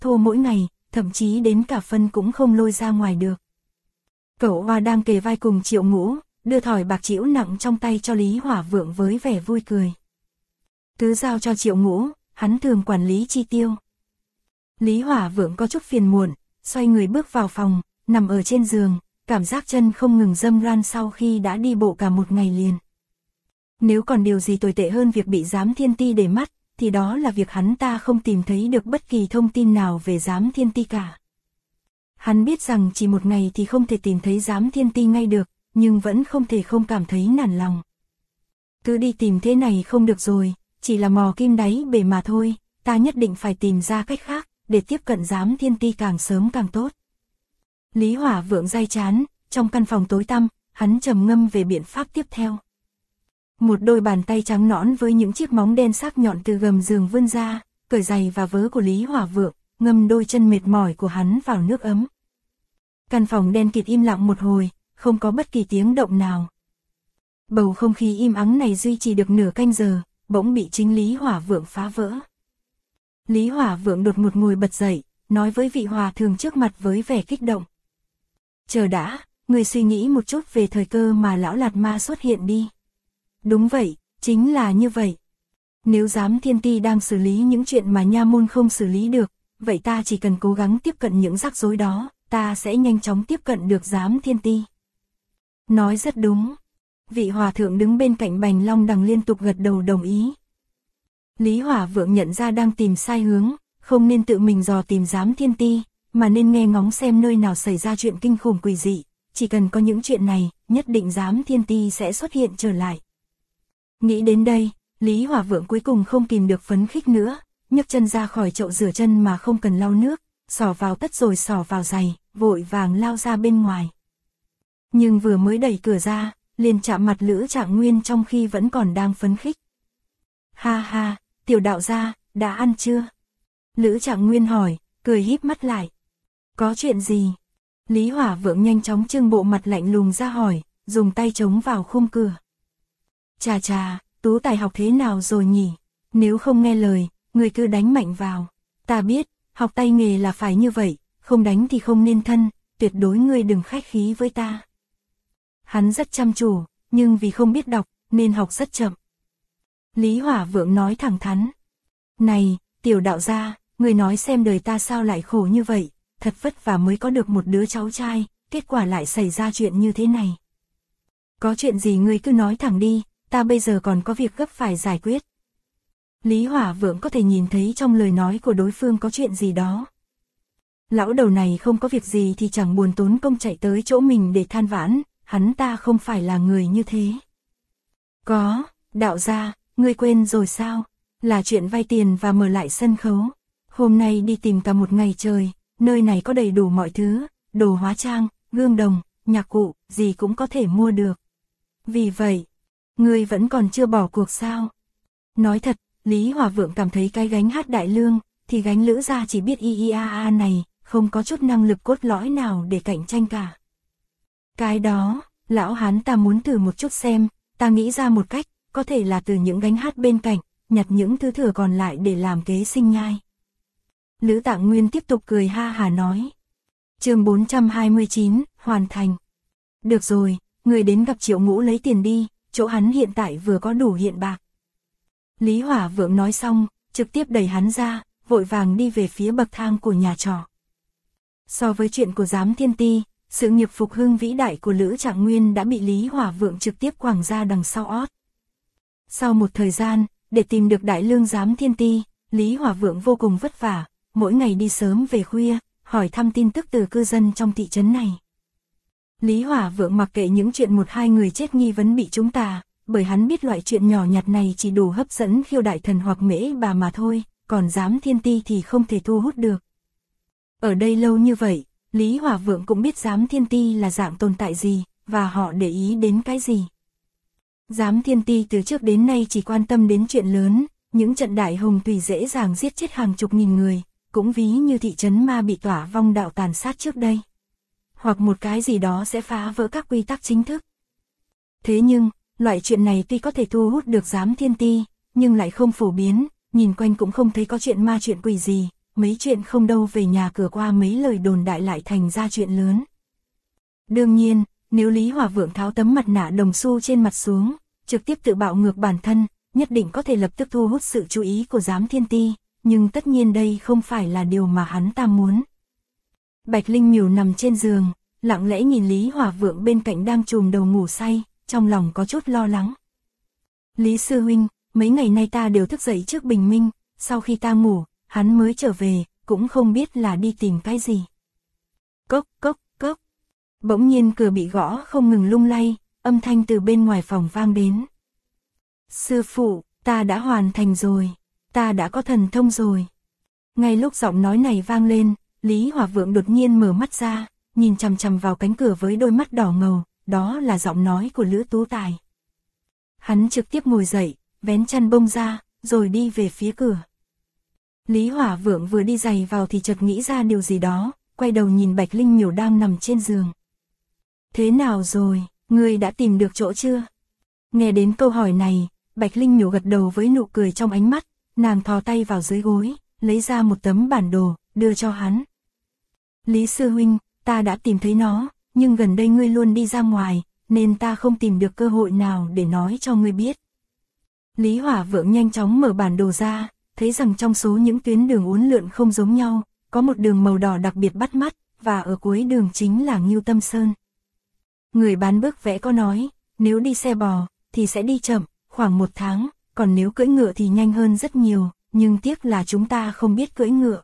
thô mỗi ngày, thậm chí đến cả phân cũng không lôi ra ngoài được. Cậu Hoa đang kề vai cùng Triệu Ngũ, đưa thỏi bạc trĩu nặng trong tay cho Lý Hỏa Vượng với vẻ vui cười. Cứ giao cho Triệu Ngũ, hắn thường quản lý chi tiêu. Lý Hỏa Vượng có chút phiền muộn, xoay người bước vào phòng, nằm ở trên giường, cảm giác chân không ngừng râm ran sau khi đã đi bộ cả một ngày liền. Nếu còn điều gì tồi tệ hơn việc bị Giám Thiên Ti để mắt, thì đó là việc hắn ta không tìm thấy được bất kỳ thông tin nào về Giám Thiên Ti cả. Hắn biết rằng chỉ một ngày thì không thể tìm thấy Giám Thiên Ti ngay được, nhưng vẫn không thể không cảm thấy nản lòng. Cứ đi tìm thế này không được rồi, chỉ là mò kim đáy bể mà thôi, ta nhất định phải tìm ra cách khác, để tiếp cận Giám Thiên Ti càng sớm càng tốt. Lý Hỏa Vượng day chán, trong căn phòng tối tăm, hắn trầm ngâm về biện pháp tiếp theo. Một đôi bàn tay trắng nõn với những chiếc móng đen sắc nhọn từ gầm giường vươn ra, cởi giày và vớ của Lý Hỏa Vượng, ngâm đôi chân mệt mỏi của hắn vào nước ấm. Căn phòng đen kịt im lặng một hồi, không có bất kỳ tiếng động nào. Bầu không khí im ắng này duy trì được nửa canh giờ, bỗng bị chính Lý Hỏa Vượng phá vỡ. Lý Hỏa Vượng đột ngột ngồi bật dậy, nói với vị hòa thượng trước mặt với vẻ kích động. Chờ đã, người suy nghĩ một chút về thời cơ mà lão Lạt Ma xuất hiện đi. Đúng vậy, chính là như vậy. Nếu Giám Thiên Ti đang xử lý những chuyện mà nha môn không xử lý được, vậy ta chỉ cần cố gắng tiếp cận những rắc rối đó, ta sẽ nhanh chóng tiếp cận được Giám Thiên Ti. Nói rất đúng. Vị hòa thượng đứng bên cạnh Bành Long Đằng liên tục gật đầu đồng ý. Lý Hỏa Vượng nhận ra đang tìm sai hướng, không nên tự mình dò tìm Giám Thiên Ti, mà nên nghe ngóng xem nơi nào xảy ra chuyện kinh khủng quỷ dị, chỉ cần có những chuyện này, nhất định Giám Thiên Ti sẽ xuất hiện trở lại. Nghĩ đến đây, Lý Hỏa Vượng cuối cùng không kìm được phấn khích nữa, nhấc chân ra khỏi chậu rửa chân mà không cần lau nước, xỏ vào tất rồi xỏ vào giày, vội vàng lao ra bên ngoài. Nhưng vừa mới đẩy cửa ra, liền chạm mặt Lữ Trạng Nguyên trong khi vẫn còn đang phấn khích. Ha ha, tiểu đạo gia, đã ăn chưa? Lữ Trạng Nguyên hỏi, cười híp mắt lại. Có chuyện gì? Lý Hỏa Vượng nhanh chóng trưng bộ mặt lạnh lùng ra hỏi, dùng tay chống vào khung cửa. Chà chà, Tú Tài học thế nào rồi nhỉ? Nếu không nghe lời, người cứ đánh mạnh vào. Ta biết, học tay nghề là phải như vậy, không đánh thì không nên thân, tuyệt đối ngươi đừng khách khí với ta. Hắn rất chăm chủ, nhưng vì không biết đọc, nên học rất chậm. Lý Hỏa Vượng nói thẳng thắn. Này, tiểu đạo gia, người nói xem đời ta sao lại khổ như vậy, thật vất vả mới có được một đứa cháu trai, kết quả lại xảy ra chuyện như thế này. Có chuyện gì ngươi cứ nói thẳng đi, ta bây giờ còn có việc gấp phải giải quyết. Lý Hỏa Vượng có thể nhìn thấy trong lời nói của đối phương có chuyện gì đó. Lão đầu này không có việc gì thì chẳng buồn tốn công chạy tới chỗ mình để than vãn, hắn ta không phải là người như thế. Có, đạo gia, ngươi quên rồi sao? Là chuyện vay tiền và mở lại sân khấu. Hôm nay đi tìm cả một ngày trời, nơi này có đầy đủ mọi thứ, đồ hóa trang, gương đồng, nhạc cụ, gì cũng có thể mua được. Vì vậy, ngươi vẫn còn chưa bỏ cuộc sao? Nói thật, Lý Hỏa Vượng cảm thấy cái gánh hát đại lương, thì gánh Lữ gia chỉ biết IIAA này, không có chút năng lực cốt lõi nào để cạnh tranh cả. Cái đó, lão hán ta muốn thử một chút xem, ta nghĩ ra một cách, có thể là từ những gánh hát bên cạnh, nhặt những thứ thừa còn lại để làm kế sinh nhai. Lữ Tạng Nguyên tiếp tục cười ha hà nói. Chương 429, hoàn thành. Được rồi, người đến gặp Triệu Ngũ lấy tiền đi, chỗ hắn hiện tại vừa có đủ hiện bạc. Lý Hỏa Vượng nói xong, trực tiếp đẩy hắn ra, vội vàng đi về phía bậc thang của nhà trọ. So với chuyện của Giám Thiên Ti, sự nghiệp phục hưng vĩ đại của Lữ Trạng Nguyên đã bị Lý Hỏa Vượng trực tiếp quẳng ra đằng sau ót. Sau một thời gian, để tìm được đại lương Giám Thiên Ti, Lý Hỏa Vượng vô cùng vất vả, mỗi ngày đi sớm về khuya, hỏi thăm tin tức từ cư dân trong thị trấn này. Lý Hỏa Vượng mặc kệ những chuyện một hai người chết nghi vấn bị chúng ta, bởi hắn biết loại chuyện nhỏ nhặt này chỉ đủ hấp dẫn Khiêu Đại Thần hoặc Mễ Bà mà thôi, còn Giám Thiên Ti thì không thể thu hút được. Ở đây lâu như vậy, Lý Hỏa Vượng cũng biết Giám Thiên Ti là dạng tồn tại gì, và họ để ý đến cái gì. Giám Thiên Ti từ trước đến nay chỉ quan tâm đến chuyện lớn, những trận đại hồng thủy dễ dàng giết chết hàng chục nghìn người, cũng ví như thị trấn ma bị tỏa vong đạo tàn sát trước đây. Hoặc một cái gì đó sẽ phá vỡ các quy tắc chính thức. Thế nhưng, loại chuyện này tuy có thể thu hút được Giám Thiên Ti, nhưng lại không phổ biến, nhìn quanh cũng không thấy có chuyện ma chuyện quỷ gì, mấy chuyện không đâu về nhà cửa qua mấy lời đồn đại lại thành ra chuyện lớn. Đương nhiên, nếu Lý Hỏa Vượng tháo tấm mặt nạ đồng xu trên mặt xuống, trực tiếp tự bạo ngược bản thân, nhất định có thể lập tức thu hút sự chú ý của giám thiên ti, nhưng tất nhiên đây không phải là điều mà hắn ta muốn. Bạch Linh Miểu nằm trên giường, lặng lẽ nhìn Lý Hỏa Vượng bên cạnh đang chùm đầu ngủ say, trong lòng có chút lo lắng. Lý sư huynh, mấy ngày nay ta đều thức dậy trước bình minh, sau khi ta ngủ, hắn mới trở về, cũng không biết là đi tìm cái gì. Cốc cốc cốc. Bỗng nhiên cửa bị gõ không ngừng lung lay, âm thanh từ bên ngoài phòng vang đến. Sư phụ, ta đã hoàn thành rồi, ta đã có thần thông rồi. Ngay lúc giọng nói này vang lên, Lý Hỏa Vượng đột nhiên mở mắt ra, nhìn chằm chằm vào cánh cửa với đôi mắt đỏ ngầu, đó là giọng nói của Lữ Tú Tài. Hắn trực tiếp ngồi dậy, vén chăn bông ra, rồi đi về phía cửa. Lý Hỏa Vượng vừa đi giày vào thì chợt nghĩ ra điều gì đó, quay đầu nhìn Bạch Linh Miểu đang nằm trên giường. Thế nào rồi, ngươi đã tìm được chỗ chưa? Nghe đến câu hỏi này, Bạch Linh Miểu gật đầu với nụ cười trong ánh mắt, nàng thò tay vào dưới gối, lấy ra một tấm bản đồ, đưa cho hắn. Lý sư huynh, ta đã tìm thấy nó, nhưng gần đây ngươi luôn đi ra ngoài, nên ta không tìm được cơ hội nào để nói cho ngươi biết. Lý Hỏa Vượng nhanh chóng mở bản đồ ra, thấy rằng trong số những tuyến đường uốn lượn không giống nhau, có một đường màu đỏ đặc biệt bắt mắt, và ở cuối đường chính là Ngưu Tâm Sơn. Người bán bức vẽ có nói, nếu đi xe bò, thì sẽ đi chậm, khoảng 1 tháng, còn nếu cưỡi ngựa thì nhanh hơn rất nhiều, nhưng tiếc là chúng ta không biết cưỡi ngựa.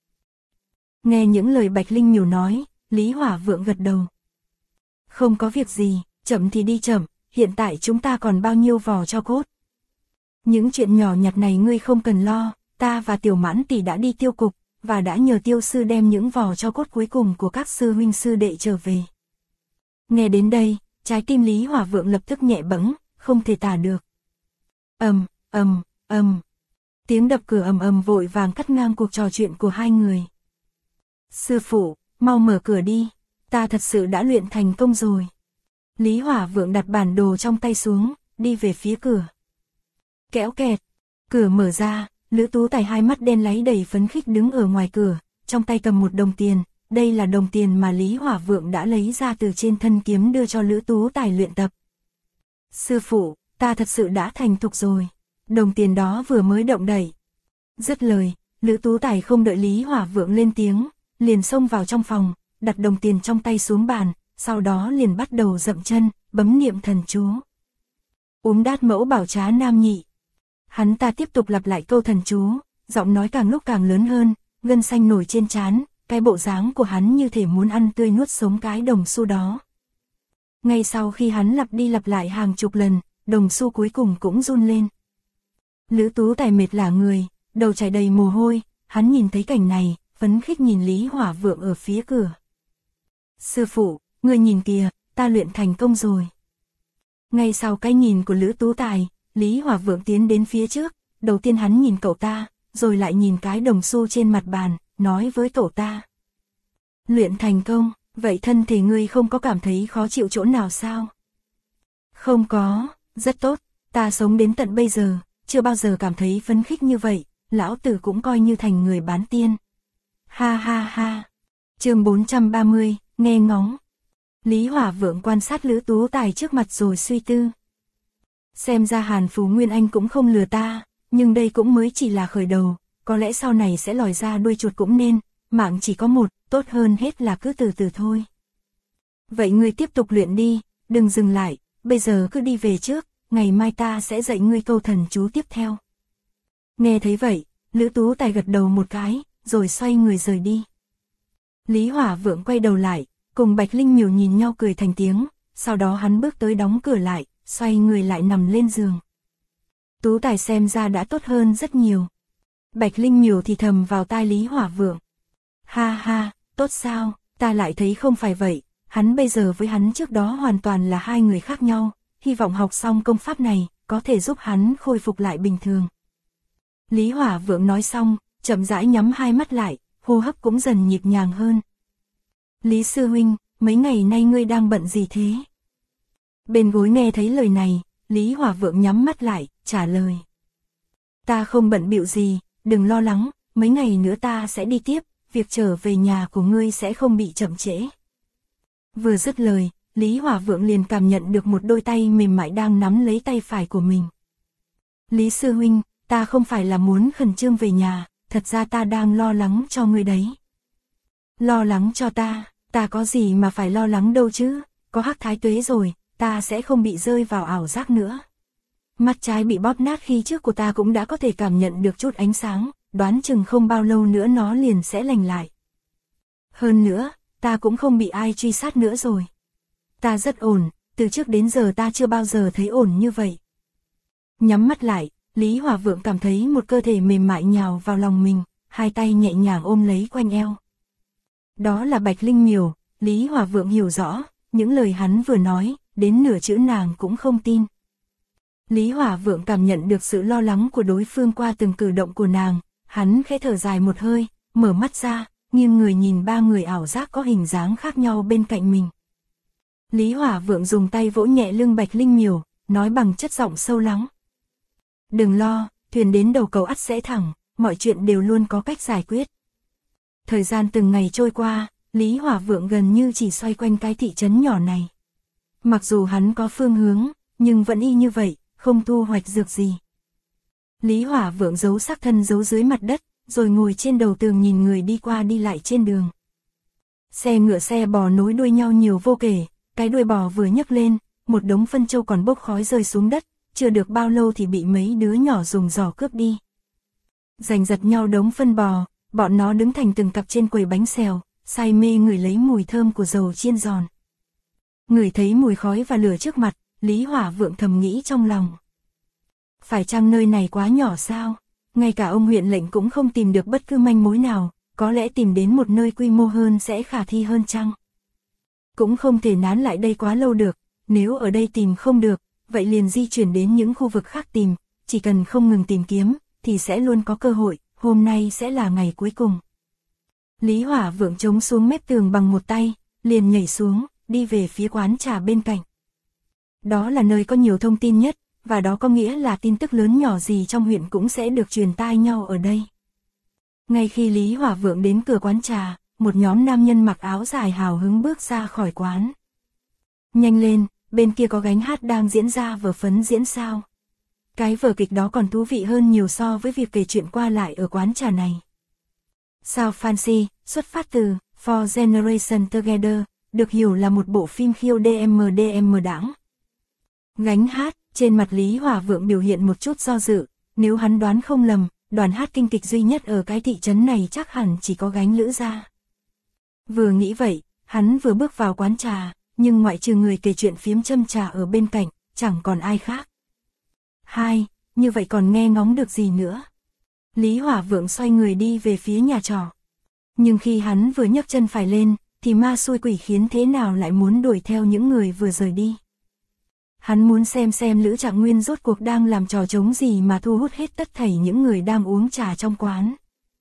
Nghe những lời Bạch Linh Miểu nói, Lý Hỏa Vượng gật đầu. Không có việc gì, chậm thì đi chậm, hiện tại chúng ta còn bao nhiêu vò tro cốt. Những chuyện nhỏ nhặt này ngươi không cần lo, ta và Tiểu Mãn tỷ đã đi tiêu cục, và đã nhờ tiêu sư đem những vò tro cốt cuối cùng của các sư huynh sư đệ trở về. Nghe đến đây, trái tim Lý Hỏa Vượng lập tức nhẹ bẫng, không thể tả được. Ầm, ầm, ầm. Tiếng đập cửa ầm ầm vội vàng cắt ngang cuộc trò chuyện của hai người. Sư phụ, mau mở cửa đi, ta thật sự đã luyện thành công rồi. Lý Hỏa Vượng đặt bản đồ trong tay xuống, đi về phía cửa. Kéo kẹt, cửa mở ra, Lữ Tú Tài hai mắt đen láy đầy phấn khích đứng ở ngoài cửa, trong tay cầm một đồng tiền, đây là đồng tiền mà Lý Hỏa Vượng đã lấy ra từ trên thân kiếm đưa cho Lữ Tú Tài luyện tập. Sư phụ, ta thật sự đã thành thục rồi, đồng tiền đó vừa mới động đậy. Dứt lời, Lữ Tú Tài không đợi Lý Hỏa Vượng lên tiếng, liền xông vào trong phòng, đặt đồng tiền trong tay xuống bàn, sau đó liền bắt đầu dậm chân, bấm niệm thần chú. Đát mẫu bảo trá nam nhị. Hắn ta tiếp tục lặp lại câu thần chú, giọng nói càng lúc càng lớn hơn, gân xanh nổi trên trán, cái bộ dáng của hắn như thể muốn ăn tươi nuốt sống cái đồng xu đó. Ngay sau khi hắn lặp đi lặp lại hàng chục lần, đồng xu cuối cùng cũng run lên. Lữ Tú Tài mệt lả người, đầu chảy đầy mồ hôi, hắn nhìn thấy cảnh này, phấn khích nhìn Lý Hỏa Vượng ở phía cửa. Sư phụ, ngươi nhìn kìa, ta luyện thành công rồi. Ngay sau cái nhìn của Lữ Tú Tài, Lý Hỏa Vượng tiến đến phía trước, đầu tiên hắn nhìn cậu ta, rồi lại nhìn cái đồng xu trên mặt bàn, nói với cậu ta. Luyện thành công, vậy thân thể ngươi không có cảm thấy khó chịu chỗ nào sao? Không có, rất tốt, ta sống đến tận bây giờ, chưa bao giờ cảm thấy phấn khích như vậy, lão tử cũng coi như thành người bán tiên. Ha ha ha. Chương 430, nghe ngóng. Lý Hỏa Vượng quan sát Lữ Tú Tài trước mặt rồi suy tư. Xem ra Hàn Phú Nguyên Anh cũng không lừa ta, nhưng đây cũng mới chỉ là khởi đầu, có lẽ sau này sẽ lòi ra đuôi chuột cũng nên, mạng chỉ có một, tốt hơn hết là cứ từ từ thôi. Vậy ngươi tiếp tục luyện đi, đừng dừng lại, bây giờ cứ đi về trước, ngày mai ta sẽ dạy ngươi câu thần chú tiếp theo. Nghe thấy vậy, Lữ Tú Tài gật đầu một cái, rồi xoay người rời đi. Lý Hỏa Vượng quay đầu lại, cùng Bạch Linh Miểu nhìn nhau cười thành tiếng, sau đó hắn bước tới đóng cửa lại, xoay người lại nằm lên giường. Tú Tài xem ra đã tốt hơn rất nhiều. Bạch Linh Miểu thì thầm vào tai Lý Hỏa Vượng. Ha ha, tốt sao, ta lại thấy không phải vậy, hắn bây giờ với hắn trước đó hoàn toàn là hai người khác nhau, hy vọng học xong công pháp này, có thể giúp hắn khôi phục lại bình thường. Lý Hỏa Vượng nói xong, chậm rãi nhắm hai mắt lại, hô hấp cũng dần nhịp nhàng hơn. Lý sư huynh, mấy ngày nay ngươi đang bận gì thế? Bên gối nghe thấy lời này, Lý Hỏa Vượng nhắm mắt lại, trả lời. Ta không bận bịu gì, đừng lo lắng, mấy ngày nữa ta sẽ đi tiếp, việc trở về nhà của ngươi sẽ không bị chậm trễ. Vừa dứt lời, Lý Hỏa Vượng liền cảm nhận được một đôi tay mềm mại đang nắm lấy tay phải của mình. Lý sư huynh, ta không phải là muốn khẩn trương về nhà, thật ra ta đang lo lắng cho ngươi đấy. Lo lắng cho ta có gì mà phải lo lắng đâu chứ, có Hắc Thái Tuế rồi, ta sẽ không bị rơi vào ảo giác nữa. Mắt trái bị bóp nát khi trước của ta cũng đã có thể cảm nhận được chút ánh sáng, đoán chừng không bao lâu nữa nó liền sẽ lành lại. Hơn nữa, ta cũng không bị ai truy sát nữa rồi. Ta rất ổn, từ trước đến giờ ta chưa bao giờ thấy ổn như vậy. Nhắm mắt lại, Lý Hỏa Vượng cảm thấy một cơ thể mềm mại nhào vào lòng mình, hai tay nhẹ nhàng ôm lấy quanh eo. Đó là Bạch Linh Miểu, Lý Hỏa Vượng hiểu rõ, những lời hắn vừa nói, đến nửa chữ nàng cũng không tin. Lý Hỏa Vượng cảm nhận được sự lo lắng của đối phương qua từng cử động của nàng, hắn khẽ thở dài một hơi, mở mắt ra, nghiêng người nhìn ba người ảo giác có hình dáng khác nhau bên cạnh mình. Lý Hỏa Vượng dùng tay vỗ nhẹ lưng Bạch Linh Miểu, nói bằng chất giọng sâu lắng. Đừng lo, thuyền đến đầu cầu ắt sẽ thẳng, mọi chuyện đều luôn có cách giải quyết. Thời gian từng ngày trôi qua, Lý Hỏa Vượng gần như chỉ xoay quanh cái thị trấn nhỏ này. Mặc dù hắn có phương hướng, nhưng vẫn y như vậy, không thu hoạch được gì. Lý Hỏa Vượng giấu xác thân giấu dưới mặt đất, rồi ngồi trên đầu tường nhìn người đi qua đi lại trên đường. Xe ngựa xe bò nối đuôi nhau nhiều vô kể, cái đuôi bò vừa nhấc lên, một đống phân trâu còn bốc khói rơi xuống đất, chưa được bao lâu thì bị mấy đứa nhỏ dùng giỏ cướp đi. Giành giật nhau đống phân bò, bọn nó đứng thành từng cặp trên quầy bánh xèo, say mê ngửi lấy mùi thơm của dầu chiên giòn. Ngửi thấy mùi khói và lửa trước mặt, Lý Hỏa Vượng thầm nghĩ trong lòng. Phải chăng nơi này quá nhỏ sao? Ngay cả ông huyện lệnh cũng không tìm được bất cứ manh mối nào, có lẽ tìm đến một nơi quy mô hơn sẽ khả thi hơn chăng? Cũng không thể nán lại đây quá lâu được, nếu ở đây tìm không được, vậy liền di chuyển đến những khu vực khác tìm, chỉ cần không ngừng tìm kiếm, thì sẽ luôn có cơ hội, hôm nay sẽ là ngày cuối cùng. Lý Hỏa Vượng chống xuống mép tường bằng một tay, liền nhảy xuống, đi về phía quán trà bên cạnh. Đó là nơi có nhiều thông tin nhất, và đó có nghĩa là tin tức lớn nhỏ gì trong huyện cũng sẽ được truyền tai nhau ở đây. Ngay khi Lý Hỏa Vượng đến cửa quán trà, một nhóm nam nhân mặc áo dài hào hứng bước ra khỏi quán. Nhanh lên, bên kia có gánh hát đang diễn ra vở phấn diễn sao. Cái vở kịch đó còn thú vị hơn nhiều so với việc kể chuyện qua lại ở quán trà này. Sao Fancy, xuất phát từ For Generation Together, được hiểu là một bộ phim khiêu DM đãng. Gánh hát, trên mặt Lý Hỏa Vượng biểu hiện một chút do dự, nếu hắn đoán không lầm, đoàn hát kinh kịch duy nhất ở cái thị trấn này chắc hẳn chỉ có gánh Lữ gia. Vừa nghĩ vậy, hắn vừa bước vào quán trà, nhưng ngoại trừ người kể chuyện phiếm châm trà ở bên cạnh, chẳng còn ai khác. Hai, như vậy còn nghe ngóng được gì nữa? Lý Hỏa Vượng xoay người đi về phía nhà trọ. Nhưng khi hắn vừa nhấc chân phải lên, thì ma xui quỷ khiến thế nào lại muốn đuổi theo những người vừa rời đi. Hắn muốn xem Lữ Trạng Nguyên rốt cuộc đang làm trò trống gì mà thu hút hết tất thảy những người đang uống trà trong quán.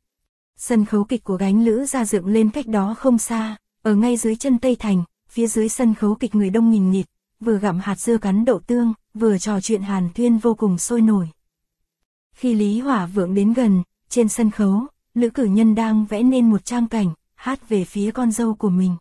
Sân khấu kịch của gánh Lữ gia dựng lên cách đó không xa, ở ngay dưới chân Tây Thành, phía dưới sân khấu kịch người đông nghìn nghịt, vừa gặm hạt dưa cắn đậu tương, vừa trò chuyện hàn huyên vô cùng sôi nổi. Khi Lý Hỏa Vượng đến gần, trên sân khấu, Lữ Cử Nhân đang vẽ nên một trang cảnh, hát về phía con dâu của mình.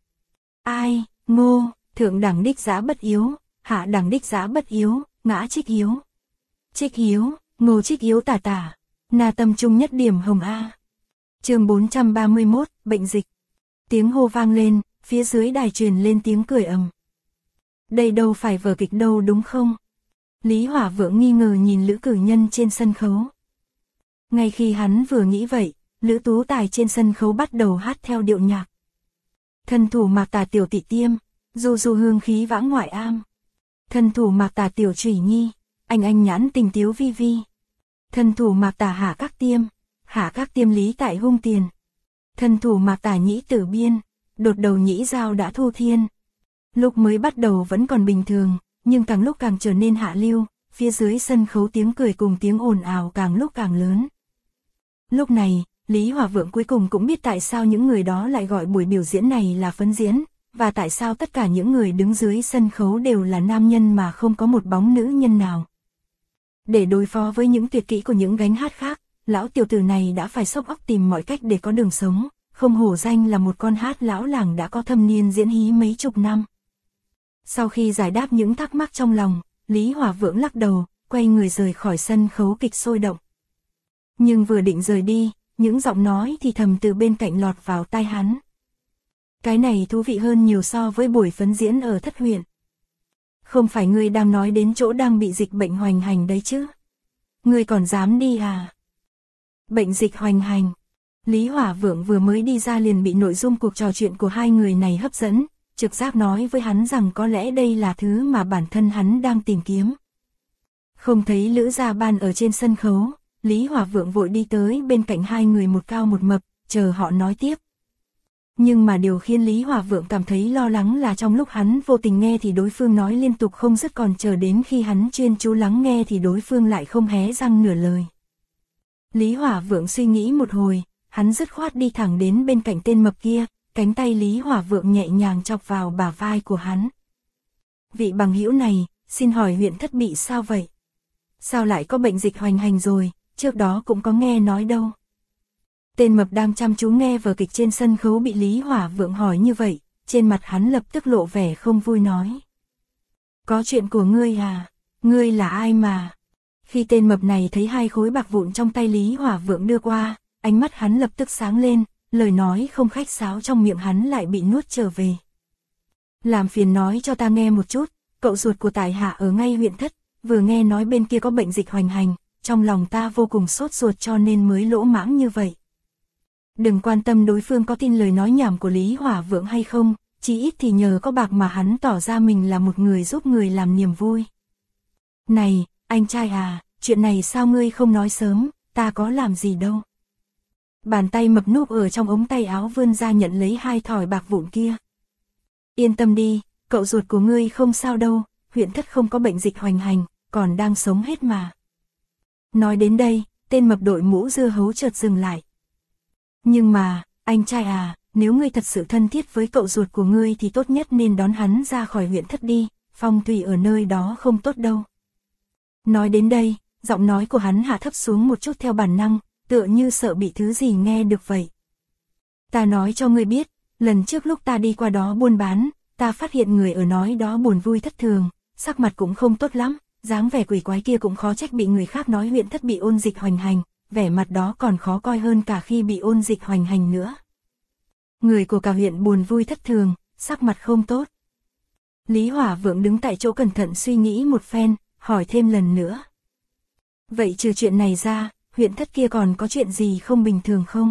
Ai, Ngô, thượng đẳng đích giá bất yếu, hạ đẳng đích giá bất yếu, ngã trích hiếu. Trích hiếu, Ngô trích hiếu tả tả, na tâm trung nhất điểm hồng A. Chương 431, bệnh dịch. Tiếng hô vang lên, phía dưới đài truyền lên tiếng cười ầm. Đây đâu phải vở kịch đâu đúng không? Lý Hỏa Vượng nghi ngờ nhìn Lữ Cử Nhân trên sân khấu. Ngay khi hắn vừa nghĩ vậy, Lữ Tú Tài trên sân khấu bắt đầu hát theo điệu nhạc. Thân thủ Mạc Tà tiểu tỷ tiêm, du du hương khí vãng ngoại am. Thân thủ Mạc Tà tiểu Trủy Nhi, anh nhãn tình tiếu vi vi. Thân thủ Mạc Tà hạ các tiêm lý tại hung tiền. Thân thủ Mạc Tà nhĩ tử biên, đột đầu nhĩ giao đã thu thiên. Lúc mới bắt đầu vẫn còn bình thường, nhưng càng lúc càng trở nên hạ lưu, phía dưới sân khấu tiếng cười cùng tiếng ồn ào càng lúc càng lớn. Lúc này, Lý Hỏa Vượng cuối cùng cũng biết tại sao những người đó lại gọi buổi biểu diễn này là phấn diễn, và tại sao tất cả những người đứng dưới sân khấu đều là nam nhân mà không có một bóng nữ nhân nào. Để đối phó với những tuyệt kỹ của những gánh hát khác, lão tiểu tử này đã phải xốc óc tìm mọi cách để có đường sống, không hổ danh là một con hát lão làng đã có thâm niên diễn hí mấy chục năm. Sau khi giải đáp những thắc mắc trong lòng, Lý Hỏa Vượng lắc đầu, quay người rời khỏi sân khấu kịch sôi động. Nhưng vừa định rời đi, những giọng nói thì thầm từ bên cạnh lọt vào tai hắn. Cái này thú vị hơn nhiều so với buổi phấn diễn ở Thất huyện. Không phải ngươi đang nói đến chỗ đang bị dịch bệnh hoành hành đấy chứ? Ngươi còn dám đi à? Bệnh dịch hoành hành. Lý Hỏa Vượng vừa mới đi ra liền bị nội dung cuộc trò chuyện của hai người này hấp dẫn, trực giác nói với hắn rằng có lẽ đây là thứ mà bản thân hắn đang tìm kiếm. Không thấy Lữ Gia Ban ở trên sân khấu, Lý Hỏa Vượng vội đi tới bên cạnh hai người một cao một mập, chờ họ nói tiếp. Nhưng mà điều khiến Lý Hỏa Vượng cảm thấy lo lắng là trong lúc hắn vô tình nghe thì đối phương nói liên tục không dứt, còn chờ đến khi hắn chuyên chú lắng nghe thì đối phương lại không hé răng nửa lời. Lý Hỏa Vượng suy nghĩ một hồi, hắn dứt khoát đi thẳng đến bên cạnh tên mập kia, cánh tay Lý Hỏa Vượng nhẹ nhàng chọc vào bả vai của hắn. Vị bằng hữu này, xin hỏi huyện Thất bị sao vậy? Sao lại có bệnh dịch hoành hành rồi, trước đó cũng có nghe nói đâu. Tên mập đang chăm chú nghe vở kịch trên sân khấu bị Lý Hỏa Vượng hỏi như vậy, trên mặt hắn lập tức lộ vẻ không vui nói. Có chuyện của ngươi à? Ngươi là ai mà? Khi tên mập này thấy hai khối bạc vụn trong tay Lý Hỏa Vượng đưa qua, ánh mắt hắn lập tức sáng lên, lời nói không khách sáo trong miệng hắn lại bị nuốt trở về. Làm phiền nói cho ta nghe một chút, cậu ruột của tại hạ ở ngay huyện Thất, vừa nghe nói bên kia có bệnh dịch hoành hành, trong lòng ta vô cùng sốt ruột cho nên mới lỗ mãng như vậy. Đừng quan tâm đối phương có tin lời nói nhảm của Lý Hỏa Vượng hay không, chỉ ít thì nhờ có bạc mà hắn tỏ ra mình là một người giúp người làm niềm vui. Này, anh trai à, chuyện này sao ngươi không nói sớm, ta có làm gì đâu. Bàn tay mập núp ở trong ống tay áo vươn ra nhận lấy hai thỏi bạc vụn kia. Yên tâm đi, cậu ruột của ngươi không sao đâu, huyện Thất không có bệnh dịch hoành hành, còn đang sống hết mà. Nói đến đây, tên mập đội mũ dưa hấu chợt dừng lại. Nhưng mà, anh trai à, nếu ngươi thật sự thân thiết với cậu ruột của ngươi thì tốt nhất nên đón hắn ra khỏi huyện Thất đi, phong thủy ở nơi đó không tốt đâu. Nói đến đây, giọng nói của hắn hạ thấp xuống một chút theo bản năng, tựa như sợ bị thứ gì nghe được vậy. Ta nói cho ngươi biết, lần trước lúc ta đi qua đó buôn bán, ta phát hiện người ở nói đó buồn vui thất thường, sắc mặt cũng không tốt lắm, dáng vẻ quỷ quái kia cũng khó trách bị người khác nói huyện Thất bị ôn dịch hoành hành, vẻ mặt đó còn khó coi hơn cả khi bị ôn dịch hoành hành nữa. Người của cả huyện buồn vui thất thường, sắc mặt không tốt. Lý Hỏa Vượng đứng tại chỗ cẩn thận suy nghĩ một phen, hỏi thêm lần nữa. Vậy trừ chuyện này ra, huyện Thất kia còn có chuyện gì không bình thường không?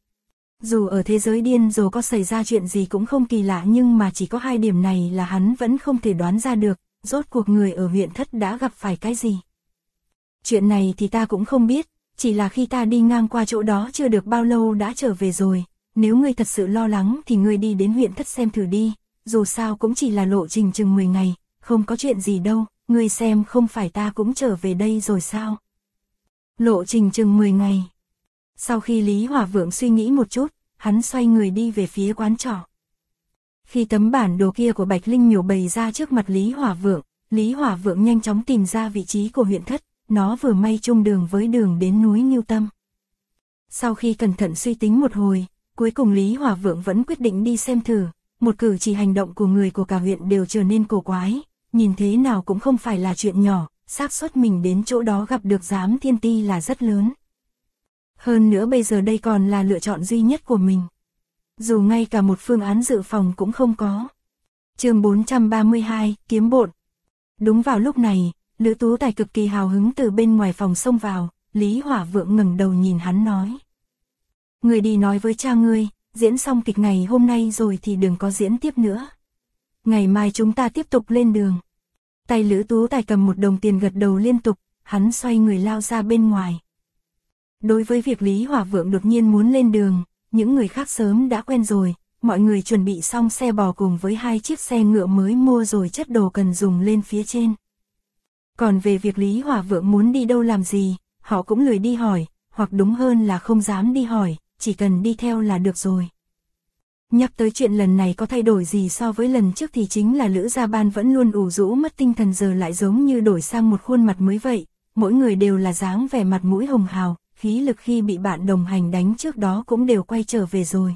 Dù ở thế giới điên rồ có xảy ra chuyện gì cũng không kỳ lạ, nhưng mà chỉ có hai điểm này là hắn vẫn không thể đoán ra được, rốt cuộc người ở huyện Thất đã gặp phải cái gì. Chuyện này thì ta cũng không biết, chỉ là khi ta đi ngang qua chỗ đó chưa được bao lâu đã trở về rồi, nếu ngươi thật sự lo lắng thì ngươi đi đến huyện Thất xem thử đi, dù sao cũng chỉ là lộ trình chừng 10 ngày, không có chuyện gì đâu, ngươi xem không phải ta cũng trở về đây rồi sao? Lộ trình chừng 10 ngày. Sau khi Lý Hỏa Vượng suy nghĩ một chút, hắn xoay người đi về phía quán trọ. Khi tấm bản đồ kia của Bạch Linh Miểu bày ra trước mặt Lý Hỏa Vượng nhanh chóng tìm ra vị trí của huyện Thất, nó vừa may chung đường với đường đến núi Ngưu Tâm. Sau khi cẩn thận suy tính một hồi, cuối cùng Lý Hỏa Vượng vẫn quyết định đi xem thử, một cử chỉ hành động của người của cả huyện đều trở nên cổ quái, nhìn thế nào cũng không phải là chuyện nhỏ, xác suất mình đến chỗ đó gặp được Giám Thiên Ti là rất lớn. Hơn nữa bây giờ đây còn là lựa chọn duy nhất của mình. Dù ngay cả một phương án dự phòng cũng không có. Chương 432, kiếm bộn. Đúng vào lúc này, Lữ Tú Tài cực kỳ hào hứng từ bên ngoài phòng xông vào, Lý Hỏa Vượng ngẩng đầu nhìn hắn nói. Người đi nói với cha ngươi, diễn xong kịch ngày hôm nay rồi thì đừng có diễn tiếp nữa. Ngày mai chúng ta tiếp tục lên đường. Tay Lữ Tú Tài cầm một đồng tiền gật đầu liên tục, hắn xoay người lao ra bên ngoài. Đối với việc Lý Hỏa Vượng đột nhiên muốn lên đường, những người khác sớm đã quen rồi, mọi người chuẩn bị xong xe bò cùng với 2 chiếc xe ngựa mới mua rồi chất đồ cần dùng lên phía trên. Còn về việc Lý Hỏa Vượng muốn đi đâu làm gì, họ cũng lười đi hỏi, hoặc đúng hơn là không dám đi hỏi, chỉ cần đi theo là được rồi. Nhắc tới chuyện lần này có thay đổi gì so với lần trước thì chính là Lữ Gia Ban vẫn luôn ủ rũ mất tinh thần giờ lại giống như đổi sang một khuôn mặt mới vậy, mỗi người đều là dáng vẻ mặt mũi hồng hào, khí lực khi bị bạn đồng hành đánh trước đó cũng đều quay trở về rồi.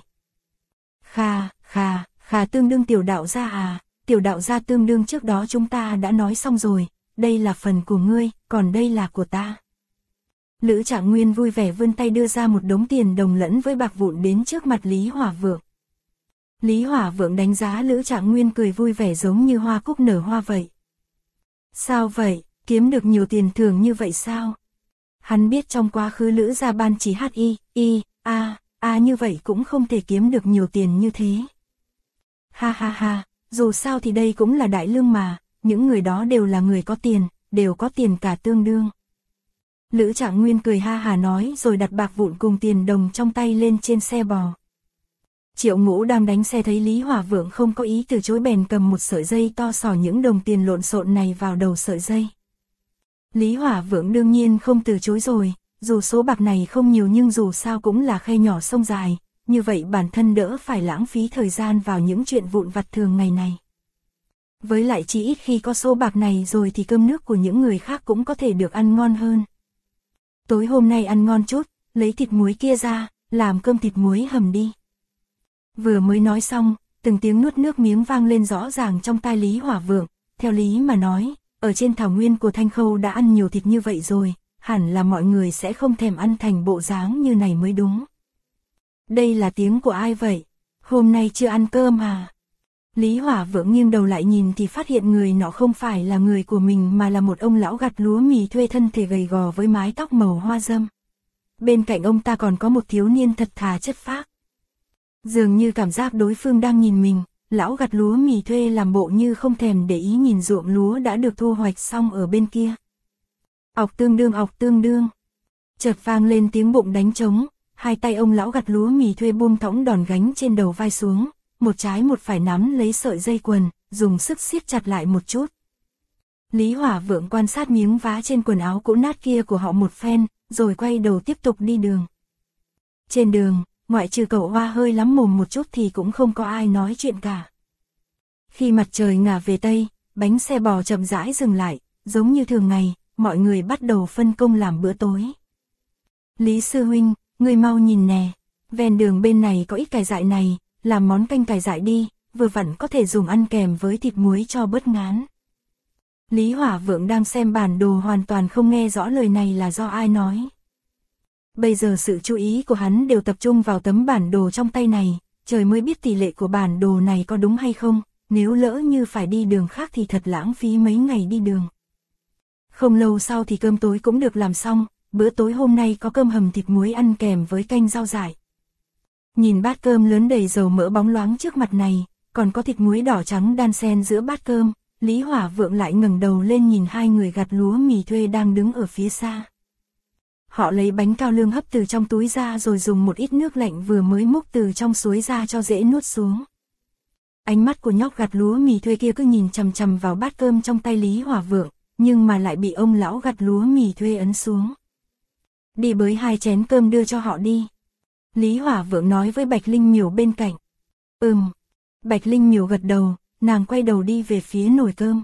Khà tương đương tiểu đạo gia à, tiểu đạo gia tương đương trước đó chúng ta đã nói xong rồi, đây là phần của ngươi, còn đây là của ta. Lữ Trạng Nguyên vui vẻ vươn tay đưa ra một đống tiền đồng lẫn với bạc vụn đến trước mặt Lý Hỏa Vượng. Lý Hỏa Vượng đánh giá Lữ Trạng Nguyên cười vui vẻ giống như hoa cúc nở hoa vậy. Sao vậy, kiếm được nhiều tiền thưởng như vậy sao? Hắn biết trong quá khứ Lữ gia ban chỉ như vậy cũng không thể kiếm được nhiều tiền như thế. Ha, dù sao thì đây cũng là đại lương mà, những người đó đều là người có tiền, đều có tiền cả tương đương. Lữ Trạng Nguyên cười ha hà nói rồi đặt bạc vụn cùng tiền đồng trong tay lên trên xe bò. Triệu Ngũ đang đánh xe thấy Lý Hỏa Vượng không có ý từ chối bèn cầm một sợi dây to xỏ những đồng tiền lộn xộn này vào đầu sợi dây. Lý Hỏa Vượng đương nhiên không từ chối rồi, dù số bạc này không nhiều nhưng dù sao cũng là khe nhỏ sông dài, như vậy bản thân đỡ phải lãng phí thời gian vào những chuyện vụn vặt thường ngày này. Với lại chỉ ít khi có số bạc này rồi thì cơm nước của những người khác cũng có thể được ăn ngon hơn. Tối hôm nay ăn ngon chút, lấy thịt muối kia ra, làm cơm thịt muối hầm đi. Vừa mới nói xong, từng tiếng nuốt nước miếng vang lên rõ ràng trong tai Lý Hỏa Vượng, theo lý mà nói, ở trên thảo nguyên của Thanh Khâu đã ăn nhiều thịt như vậy rồi, hẳn là mọi người sẽ không thèm ăn thành bộ dáng như này mới đúng. Đây là tiếng của ai vậy? Hôm nay chưa ăn cơm à? Lý Hỏa Vượng nghiêng đầu lại nhìn thì phát hiện người nọ không phải là người của mình mà là một ông lão gặt lúa mì thuê thân thể gầy gò với mái tóc màu hoa râm. Bên cạnh ông ta còn có một thiếu niên thật thà chất phác. Dường như cảm giác đối phương đang nhìn mình, lão gặt lúa mì thuê làm bộ như không thèm để ý nhìn ruộng lúa đã được thu hoạch xong ở bên kia. Ọc tương đương. Chợt vang lên tiếng bụng đánh trống, hai tay ông lão gặt lúa mì thuê buông thõng đòn gánh trên đầu vai xuống, một trái một phải nắm lấy sợi dây quần, dùng sức siết chặt lại một chút. Lý Hỏa Vượng quan sát miếng vá trên quần áo cũ nát kia của họ một phen, rồi quay đầu tiếp tục đi đường. Trên đường, ngoại trừ cậu Hoa hơi lắm mồm một chút thì cũng không có ai nói chuyện cả. Khi mặt trời ngả về Tây, bánh xe bò chậm rãi dừng lại, giống như thường ngày, mọi người bắt đầu phân công làm bữa tối. Lý sư huynh, ngươi mau nhìn nè, ven đường bên này có ít cải dại này, làm món canh cải dại đi, vừa vặn có thể dùng ăn kèm với thịt muối cho bớt ngán. Lý Hỏa Vượng đang xem bản đồ hoàn toàn không nghe rõ lời này là do ai nói. Bây giờ sự chú ý của hắn đều tập trung vào tấm bản đồ trong tay này, trời mới biết tỷ lệ của bản đồ này có đúng hay không, nếu lỡ như phải đi đường khác thì thật lãng phí mấy ngày đi đường. Không lâu sau thì cơm tối cũng được làm xong, bữa tối hôm nay có cơm hầm thịt muối ăn kèm với canh rau dại. Nhìn bát cơm lớn đầy dầu mỡ bóng loáng trước mặt này, còn có thịt muối đỏ trắng đan xen giữa bát cơm, Lý Hỏa Vượng lại ngẩng đầu lên nhìn hai người gặt lúa mì thuê đang đứng ở phía xa. Họ lấy bánh cao lương hấp từ trong túi ra rồi dùng một ít nước lạnh vừa mới múc từ trong suối ra cho dễ nuốt xuống. Ánh mắt của nhóc gặt lúa mì thuê kia cứ nhìn chằm chằm vào bát cơm trong tay Lý Hỏa Vượng, nhưng mà lại bị ông lão gặt lúa mì thuê ấn xuống. Đi bới 2 chén cơm đưa cho họ đi. Lý Hỏa Vượng nói với Bạch Linh Miểu bên cạnh. Bạch Linh Miểu gật đầu, nàng quay đầu đi về phía nồi cơm.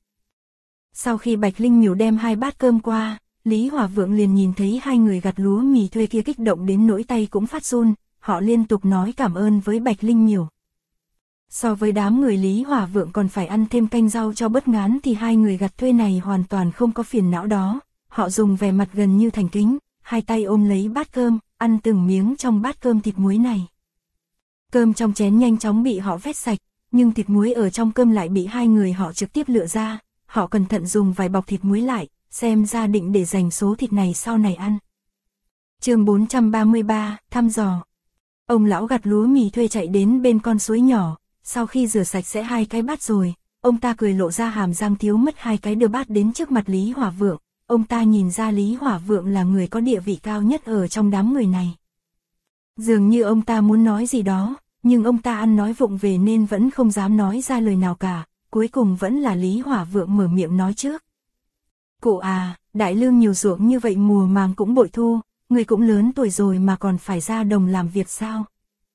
Sau khi Bạch Linh Miểu đem 2 bát cơm qua, Lý Hỏa Vượng liền nhìn thấy hai người gặt lúa mì thuê kia kích động đến nỗi tay cũng phát run, họ liên tục nói cảm ơn với Bạch Linh Miểu. So với đám người Lý Hỏa Vượng còn phải ăn thêm canh rau cho bớt ngán thì hai người gặt thuê này hoàn toàn không có phiền não đó, họ dùng vẻ mặt gần như thành kính, hai tay ôm lấy bát cơm, ăn từng miếng trong bát cơm thịt muối này. Cơm trong chén nhanh chóng bị họ vét sạch, nhưng thịt muối ở trong cơm lại bị hai người họ trực tiếp lựa ra, họ cẩn thận dùng vài bọc thịt muối lại, xem ra định để dành số thịt này sau này ăn. Chương 433, thăm dò. Ông lão gặt lúa mì thuê chạy đến bên con suối nhỏ, sau khi rửa sạch sẽ 2 cái bát rồi, ông ta cười lộ ra hàm răng thiếu mất 2 cái đưa bát đến trước mặt Lý Hỏa Vượng, ông ta nhìn ra Lý Hỏa Vượng là người có địa vị cao nhất ở trong đám người này. Dường như ông ta muốn nói gì đó, nhưng ông ta ăn nói vụng về nên vẫn không dám nói ra lời nào cả, cuối cùng vẫn là Lý Hỏa Vượng mở miệng nói trước. Cụ à, đại lương nhiều ruộng như vậy mùa màng cũng bội thu, người cũng lớn tuổi rồi mà còn phải ra đồng làm việc sao?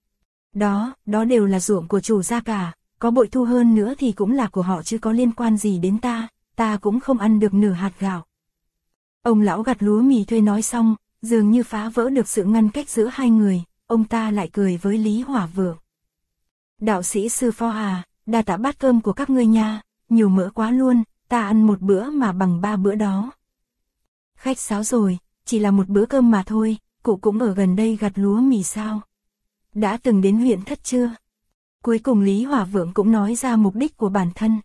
Đó đều là ruộng của chủ gia cả, có bội thu hơn nữa thì cũng là của họ chứ có liên quan gì đến ta cũng không ăn được nửa hạt gạo. Ông lão gặt lúa mì thuê nói xong, Dường như phá vỡ được sự ngăn cách giữa hai người, ông ta lại cười với Lý Hỏa Vượng. Đạo sĩ sư phó à, đa tạ bát cơm của các ngươi nha, nhiều mỡ quá luôn, ta ăn một bữa mà bằng 3 bữa đó. Khách sáo rồi, chỉ là một bữa cơm mà thôi, cụ cũng ở gần đây gặt lúa mì sao? Đã từng đến huyện Thất chưa? Cuối cùng Lý Hỏa Vượng cũng nói ra mục đích của bản thân.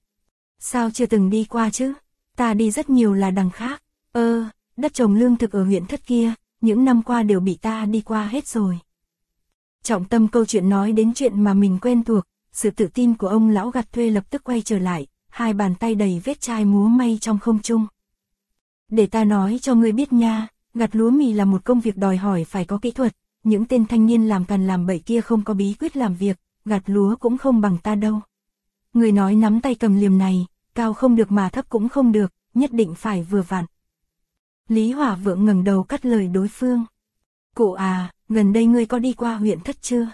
Sao chưa từng đi qua chứ? Ta đi rất nhiều là đằng khác. Đất trồng lương thực ở huyện Thất kia, những năm qua đều bị ta đi qua hết rồi. Trọng tâm câu chuyện nói đến chuyện mà mình quen thuộc, sự tự tin của ông lão gặt thuê lập tức quay trở lại, hai bàn tay đầy vết chai múa may trong không trung. Để ta nói cho ngươi biết nha, gặt lúa mì là một công việc đòi hỏi phải có kỹ thuật, những tên thanh niên làm càn làm bậy kia không có bí quyết làm việc, gặt lúa cũng không bằng ta đâu. Người nói nắm tay cầm liềm này, cao không được mà thấp cũng không được, nhất định phải vừa vặn. Lý Hỏa Vượng ngẩng đầu cắt lời đối phương. Cụ à, gần đây ngươi có đi qua huyện Thất chưa?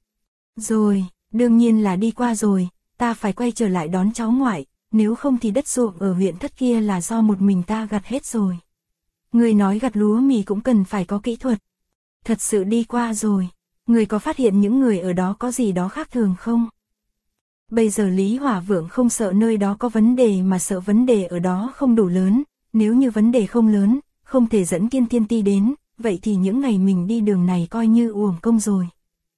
Rồi, đương nhiên là đi qua rồi, ta phải quay trở lại đón cháu ngoại, nếu không thì đất ruộng ở huyện Thất kia là do một mình ta gặt hết rồi. Ngươi nói gặt lúa mì cũng cần phải có kỹ thuật. Thật sự đi qua rồi, ngươi có phát hiện những người ở đó có gì đó khác thường không? Bây giờ Lý Hỏa Vượng không sợ nơi đó có vấn đề mà sợ vấn đề ở đó không đủ lớn, nếu như vấn đề không lớn, không thể dẫn Kiên Thiên Ti đến, vậy thì những ngày mình đi đường này coi như uổng công rồi.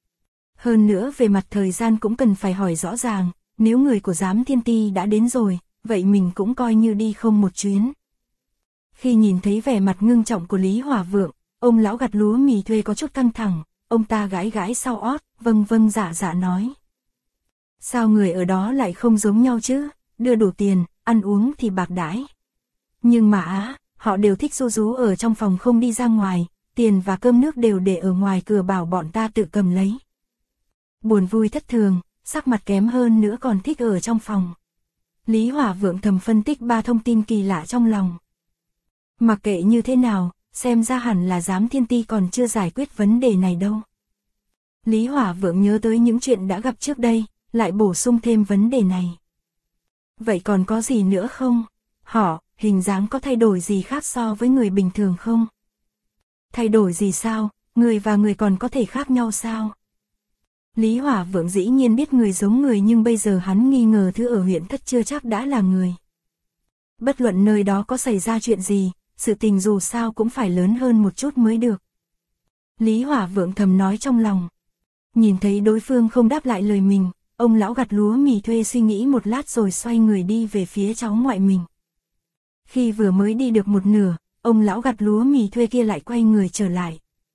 Hơn nữa về mặt thời gian cũng cần phải hỏi rõ ràng, nếu người của Giám Thiên Ti đã đến rồi, vậy mình cũng coi như đi không một chuyến. Khi nhìn thấy vẻ mặt ngưng trọng của Lý Hỏa Vượng, ông lão gặt lúa mì thuê có chút căng thẳng, ông ta gãi gãi sau ót, vâng vâng dạ dạ nói. Sao người ở đó lại không giống nhau chứ, đưa đủ tiền, ăn uống thì bạc đãi. Nhưng mà họ đều thích ru rú ở trong phòng không đi ra ngoài, tiền và cơm nước đều để ở ngoài cửa bảo bọn ta tự cầm lấy. Buồn vui thất thường, sắc mặt kém hơn nữa còn thích ở trong phòng. Lý Hỏa Vượng thầm phân tích 3 thông tin kỳ lạ trong lòng. Mặc kệ như thế nào, xem ra hẳn là Giám Thiên Ti còn chưa giải quyết vấn đề này đâu. Lý Hỏa Vượng nhớ tới những chuyện đã gặp trước đây, lại bổ sung thêm vấn đề này. Vậy còn có gì nữa không? Họ, hình dáng có thay đổi gì khác so với người bình thường không? Thay đổi gì sao? Người và người còn có thể khác nhau sao? Lý Hỏa Vượng dĩ nhiên biết người giống người nhưng bây giờ hắn nghi ngờ thứ ở huyện Thất chưa chắc đã là người. Bất luận nơi đó có xảy ra chuyện gì, sự tình dù sao cũng phải lớn hơn một chút mới được. Lý Hỏa Vượng thầm nói trong lòng. Nhìn thấy đối phương không đáp lại lời mình, ông lão gặt lúa mì thuê suy nghĩ một lát rồi xoay người đi về phía cháu ngoại mình. Khi vừa mới đi được một nửa, ông lão gặt lúa mì thuê kia lại quay người trở lại.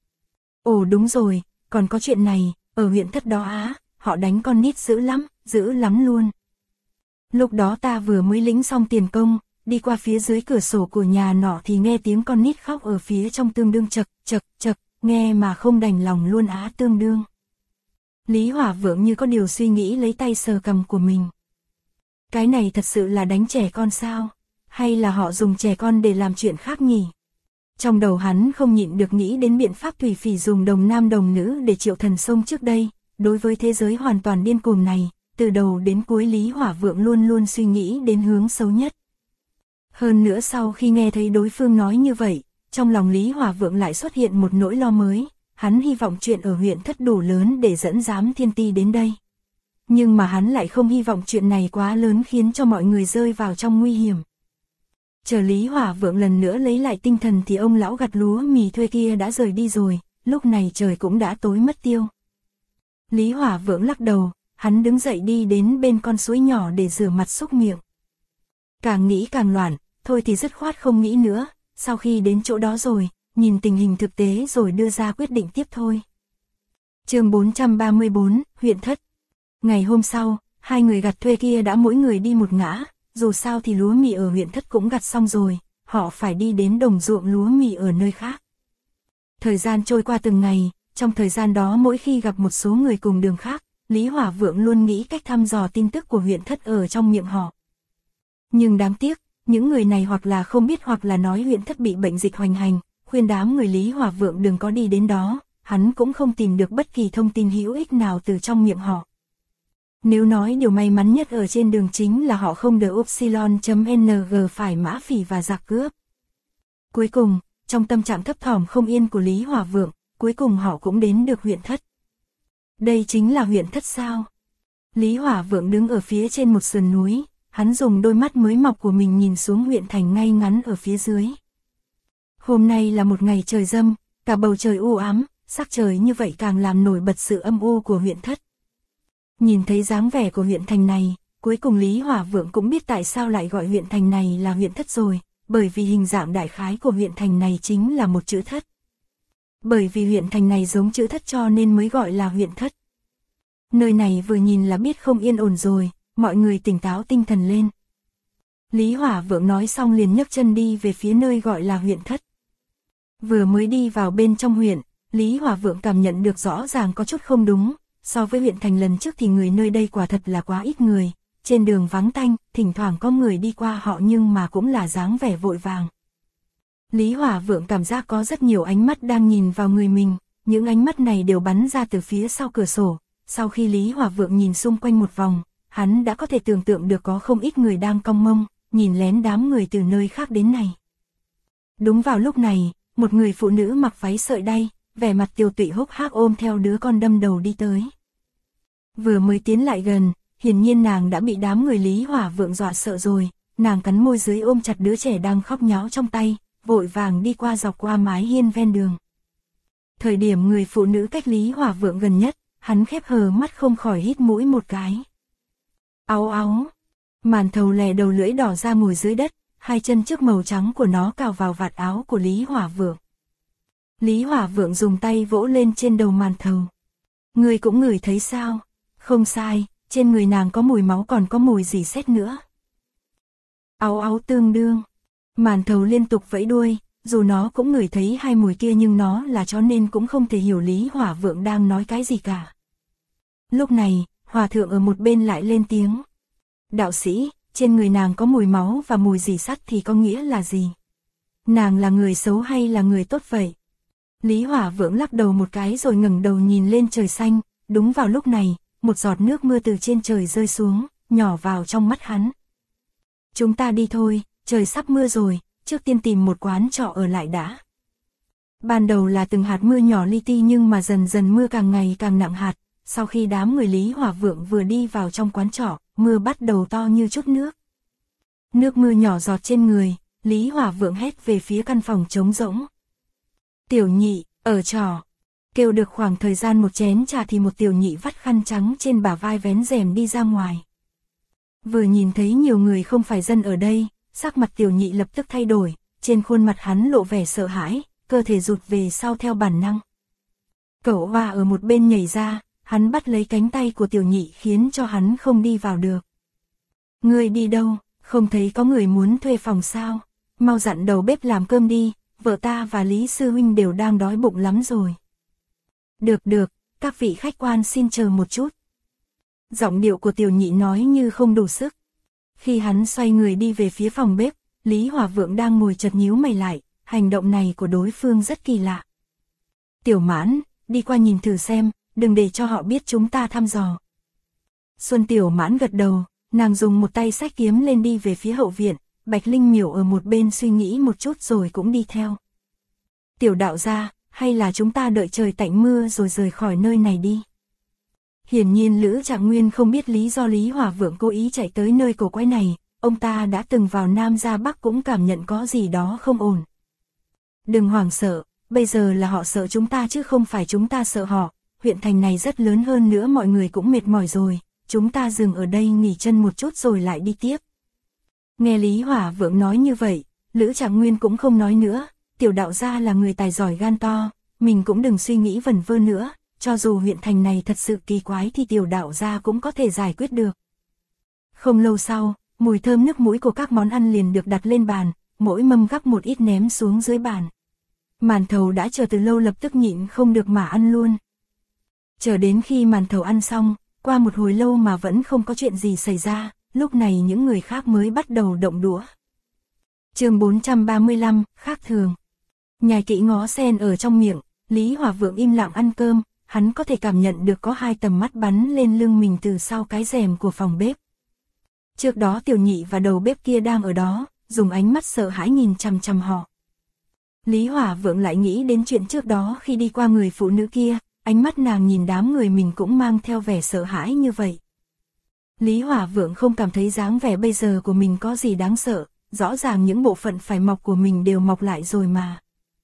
Ồ đúng rồi, còn có chuyện này, ở huyện Thất đó họ đánh con nít dữ lắm luôn. Lúc đó ta vừa mới lĩnh xong tiền công, đi qua phía dưới cửa sổ của nhà nọ thì nghe tiếng con nít khóc ở phía trong tương đương chật, nghe mà không đành lòng luôn tương đương. Lý Hỏa Vượng như có điều suy nghĩ lấy tay sờ cằm của mình. Cái này thật sự là đánh trẻ con sao? Hay là họ dùng trẻ con để làm chuyện khác nhỉ? Trong đầu hắn không nhịn được nghĩ đến biện pháp thủy phỉ dùng đồng nam đồng nữ để triệu thần sông trước đây. Đối với thế giới hoàn toàn điên cuồng này, từ đầu đến cuối Lý Hỏa Vượng luôn luôn suy nghĩ đến hướng xấu nhất. Hơn nữa sau khi nghe thấy đối phương nói như vậy, trong lòng Lý Hỏa Vượng lại xuất hiện một nỗi lo mới. Hắn hy vọng chuyện ở huyện Thất đủ lớn để dẫn Giám Thiên Ti đến đây. Nhưng mà hắn lại không hy vọng chuyện này quá lớn khiến cho mọi người rơi vào trong nguy hiểm. Chờ Lý Hỏa Vượng lần nữa lấy lại tinh thần thì ông lão gặt lúa mì thuê kia đã rời đi rồi, lúc này trời cũng đã tối mất tiêu. Lý Hỏa Vượng lắc đầu, hắn đứng dậy đi đến bên con suối nhỏ để rửa mặt xúc miệng. Càng nghĩ càng loạn, thôi thì dứt khoát không nghĩ nữa, sau khi đến chỗ đó rồi, nhìn tình hình thực tế rồi đưa ra quyết định tiếp thôi. Chương 434, huyện Thất. Ngày hôm sau, hai người gặt thuê kia đã mỗi người đi một ngã, dù sao thì lúa mì ở huyện Thất cũng gặt xong rồi, họ phải đi đến đồng ruộng lúa mì ở nơi khác. Thời gian trôi qua từng ngày, trong thời gian đó mỗi khi gặp một số người cùng đường khác, Lý Hỏa Vượng luôn nghĩ cách thăm dò tin tức của huyện Thất ở trong miệng họ. Nhưng đáng tiếc, những người này hoặc là không biết hoặc là nói huyện Thất bị bệnh dịch hoành hành, khuyên đám người Lý Hỏa Vượng đừng có đi đến đó, hắn cũng không tìm được bất kỳ thông tin hữu ích nào từ trong miệng họ. Nếu nói điều may mắn nhất ở trên đường chính là họ không đợi Upsilon.ng phải mã phỉ và giặc cướp. Cuối cùng, trong tâm trạng thấp thỏm không yên của Lý Hỏa Vượng, cuối cùng họ cũng đến được huyện Thất. Đây chính là huyện Thất sao? Lý Hỏa Vượng đứng ở phía trên một sườn núi, hắn dùng đôi mắt mới mọc của mình nhìn xuống huyện thành ngay ngắn ở phía dưới. Hôm nay là một ngày trời râm, cả bầu trời u ám, sắc trời như vậy càng làm nổi bật sự âm u của huyện Thất. Nhìn thấy dáng vẻ của huyện thành này, cuối cùng Lý Hỏa Vượng cũng biết tại sao lại gọi huyện thành này là huyện Thất rồi, bởi vì hình dạng đại khái của huyện thành này chính là một chữ Thất. Bởi vì huyện thành này giống chữ Thất cho nên mới gọi là huyện Thất. Nơi này vừa nhìn là biết không yên ổn rồi, mọi người tỉnh táo tinh thần lên. Lý Hỏa Vượng nói xong liền nhấc chân đi về phía nơi gọi là huyện Thất. Vừa mới đi vào bên trong huyện, Lý Hỏa Vượng cảm nhận được rõ ràng có chút không đúng, so với huyện thành lần trước thì người nơi đây quả thật là quá ít người, trên đường vắng tanh, thỉnh thoảng có người đi qua họ nhưng mà cũng là dáng vẻ vội vàng. Lý Hỏa Vượng cảm giác có rất nhiều ánh mắt đang nhìn vào người mình, những ánh mắt này đều bắn ra từ phía sau cửa sổ, sau khi Lý Hỏa Vượng nhìn xung quanh một vòng, hắn đã có thể tưởng tượng được có không ít người đang cong mông, nhìn lén đám người từ nơi khác đến này. Đúng vào lúc này, một người phụ nữ mặc váy sợi đay, vẻ mặt tiều tụy hốc hác ôm theo đứa con đâm đầu đi tới. Vừa mới tiến lại gần, hiển nhiên nàng đã bị đám người Lý Hỏa Vượng dọa sợ rồi, nàng cắn môi dưới ôm chặt đứa trẻ đang khóc nháo trong tay, vội vàng đi qua dọc qua mái hiên ven đường. Thời điểm người phụ nữ cách Lý Hỏa Vượng gần nhất, hắn khép hờ mắt không khỏi hít mũi một cái. Áu áu, màn thầu lè đầu lưỡi đỏ ra ngồi dưới đất, hai chân trước màu trắng của nó cào vào vạt áo của Lý Hỏa Vượng. Lý Hỏa Vượng dùng tay vỗ lên trên đầu màn thầu. Người cũng ngửi thấy sao? Không sai, trên người nàng có mùi máu còn có mùi gì xét nữa. Áu áu tương đương. Màn thầu liên tục vẫy đuôi, dù nó cũng ngửi thấy hai mùi kia nhưng nó là chó nên cũng không thể hiểu Lý Hỏa Vượng đang nói cái gì cả. Lúc này, hòa thượng ở một bên lại lên tiếng. Đạo sĩ, trên người nàng có mùi máu và mùi dì sắt thì có nghĩa là gì? Nàng là người xấu hay là người tốt vậy? Lý Hỏa Vượng lắc đầu một cái rồi ngẩng đầu nhìn lên trời xanh, đúng vào lúc này, một giọt nước mưa từ trên trời rơi xuống, nhỏ vào trong mắt hắn. Chúng ta đi thôi, trời sắp mưa rồi, trước tiên tìm một quán trọ ở lại đã. Ban đầu là từng hạt mưa nhỏ li ti nhưng mà dần dần mưa càng ngày càng nặng hạt, sau khi đám người Lý Hỏa Vượng vừa đi vào trong quán trọ, mưa bắt đầu to như chút nước. Nước mưa nhỏ giọt trên người, Lý Hỏa Vượng hét về phía căn phòng trống rỗng. Tiểu nhị, ở trọ. Kêu được khoảng thời gian một chén trà thì một tiểu nhị vắt khăn trắng trên bả vai vén rèm đi ra ngoài. Vừa nhìn thấy nhiều người không phải dân ở đây, sắc mặt tiểu nhị lập tức thay đổi, trên khuôn mặt hắn lộ vẻ sợ hãi, cơ thể rụt về sau theo bản năng. Cẩu Hoa ở một bên nhảy ra, hắn bắt lấy cánh tay của tiểu nhị khiến cho hắn không đi vào được. Ngươi đi đâu, không thấy có người muốn thuê phòng sao, mau dặn đầu bếp làm cơm đi, vợ ta và Lý Sư Huynh đều đang đói bụng lắm rồi. Được, các vị khách quan xin chờ một chút. Giọng điệu của tiểu nhị nói như không đủ sức. Khi hắn xoay người đi về phía phòng bếp, Lý Hỏa Vượng đang ngồi chật nhíu mày lại, hành động này của đối phương rất kỳ lạ. Tiểu Mãn, đi qua nhìn thử xem, đừng để cho họ biết chúng ta thăm dò. Xuân Tiểu Mãn gật đầu, nàng dùng một tay xách kiếm lên đi về phía hậu viện, Bạch Linh Miểu ở một bên suy nghĩ một chút rồi cũng đi theo. Tiểu đạo gia, hay là chúng ta đợi trời tạnh mưa rồi rời khỏi nơi này đi. Hiển nhiên Lữ Trạng Nguyên không biết lý do Lý Hỏa Vượng cố ý chạy tới nơi cổ quái này, ông ta đã từng vào Nam ra Bắc cũng cảm nhận có gì đó không ổn. Đừng hoảng sợ, bây giờ là họ sợ chúng ta chứ không phải chúng ta sợ họ, huyện thành này rất lớn hơn nữa mọi người cũng mệt mỏi rồi, chúng ta dừng ở đây nghỉ chân một chút rồi lại đi tiếp. Nghe Lý Hỏa Vượng nói như vậy, Lữ Trạng Nguyên cũng không nói nữa, tiểu đạo gia là người tài giỏi gan to, mình cũng đừng suy nghĩ vẩn vơ nữa, cho dù huyện thành này thật sự kỳ quái thì tiểu đạo gia cũng có thể giải quyết được. Không lâu sau, mùi thơm nước mũi của các món ăn liền được đặt lên bàn, mỗi mâm gắp một ít ném xuống dưới bàn. Màn thầu đã chờ từ lâu lập tức nhịn không được mà ăn luôn. Chờ đến khi màn thầu ăn xong, qua một hồi lâu mà vẫn không có chuyện gì xảy ra, lúc này những người khác mới bắt đầu động đũa. Chương 435, khác thường. Nhai kỹ ngó sen ở trong miệng, Lý Hỏa Vượng im lặng ăn cơm, hắn có thể cảm nhận được có hai tầm mắt bắn lên lưng mình từ sau cái rèm của phòng bếp. Trước đó tiểu nhị và đầu bếp kia đang ở đó, dùng ánh mắt sợ hãi nhìn chằm chằm họ. Lý Hỏa Vượng lại nghĩ đến chuyện trước đó khi đi qua người phụ nữ kia, ánh mắt nàng nhìn đám người mình cũng mang theo vẻ sợ hãi như vậy. Lý Hỏa Vượng không cảm thấy dáng vẻ bây giờ của mình có gì đáng sợ, rõ ràng những bộ phận phải mọc của mình đều mọc lại rồi mà.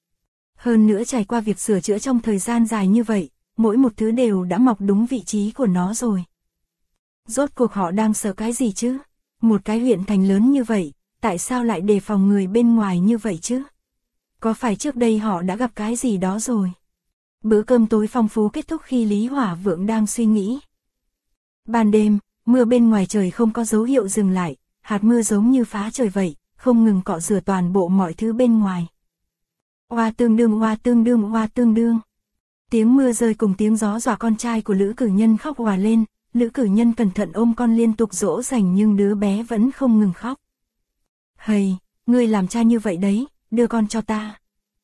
Hơn nữa trải qua việc sửa chữa trong thời gian dài như vậy, mỗi một thứ đều đã mọc đúng vị trí của nó rồi. Rốt cuộc họ đang sợ cái gì chứ? Một cái huyện thành lớn như vậy, tại sao lại đề phòng người bên ngoài như vậy chứ? Có phải trước đây họ đã gặp cái gì đó rồi? Bữa cơm tối phong phú kết thúc khi Lý Hỏa Vượng đang suy nghĩ. Ban đêm, mưa bên ngoài trời không có dấu hiệu dừng lại, hạt mưa giống như phá trời vậy, không ngừng cọ rửa toàn bộ mọi thứ bên ngoài. Oa tương đương oa tương đương oa tương đương. Tiếng mưa rơi cùng tiếng gió dọa con trai của Lữ Cử Nhân khóc òa lên, Lữ Cử Nhân cẩn thận ôm con liên tục dỗ dành nhưng đứa bé vẫn không ngừng khóc. Hầy, ngươi làm cha như vậy đấy, đưa con cho ta.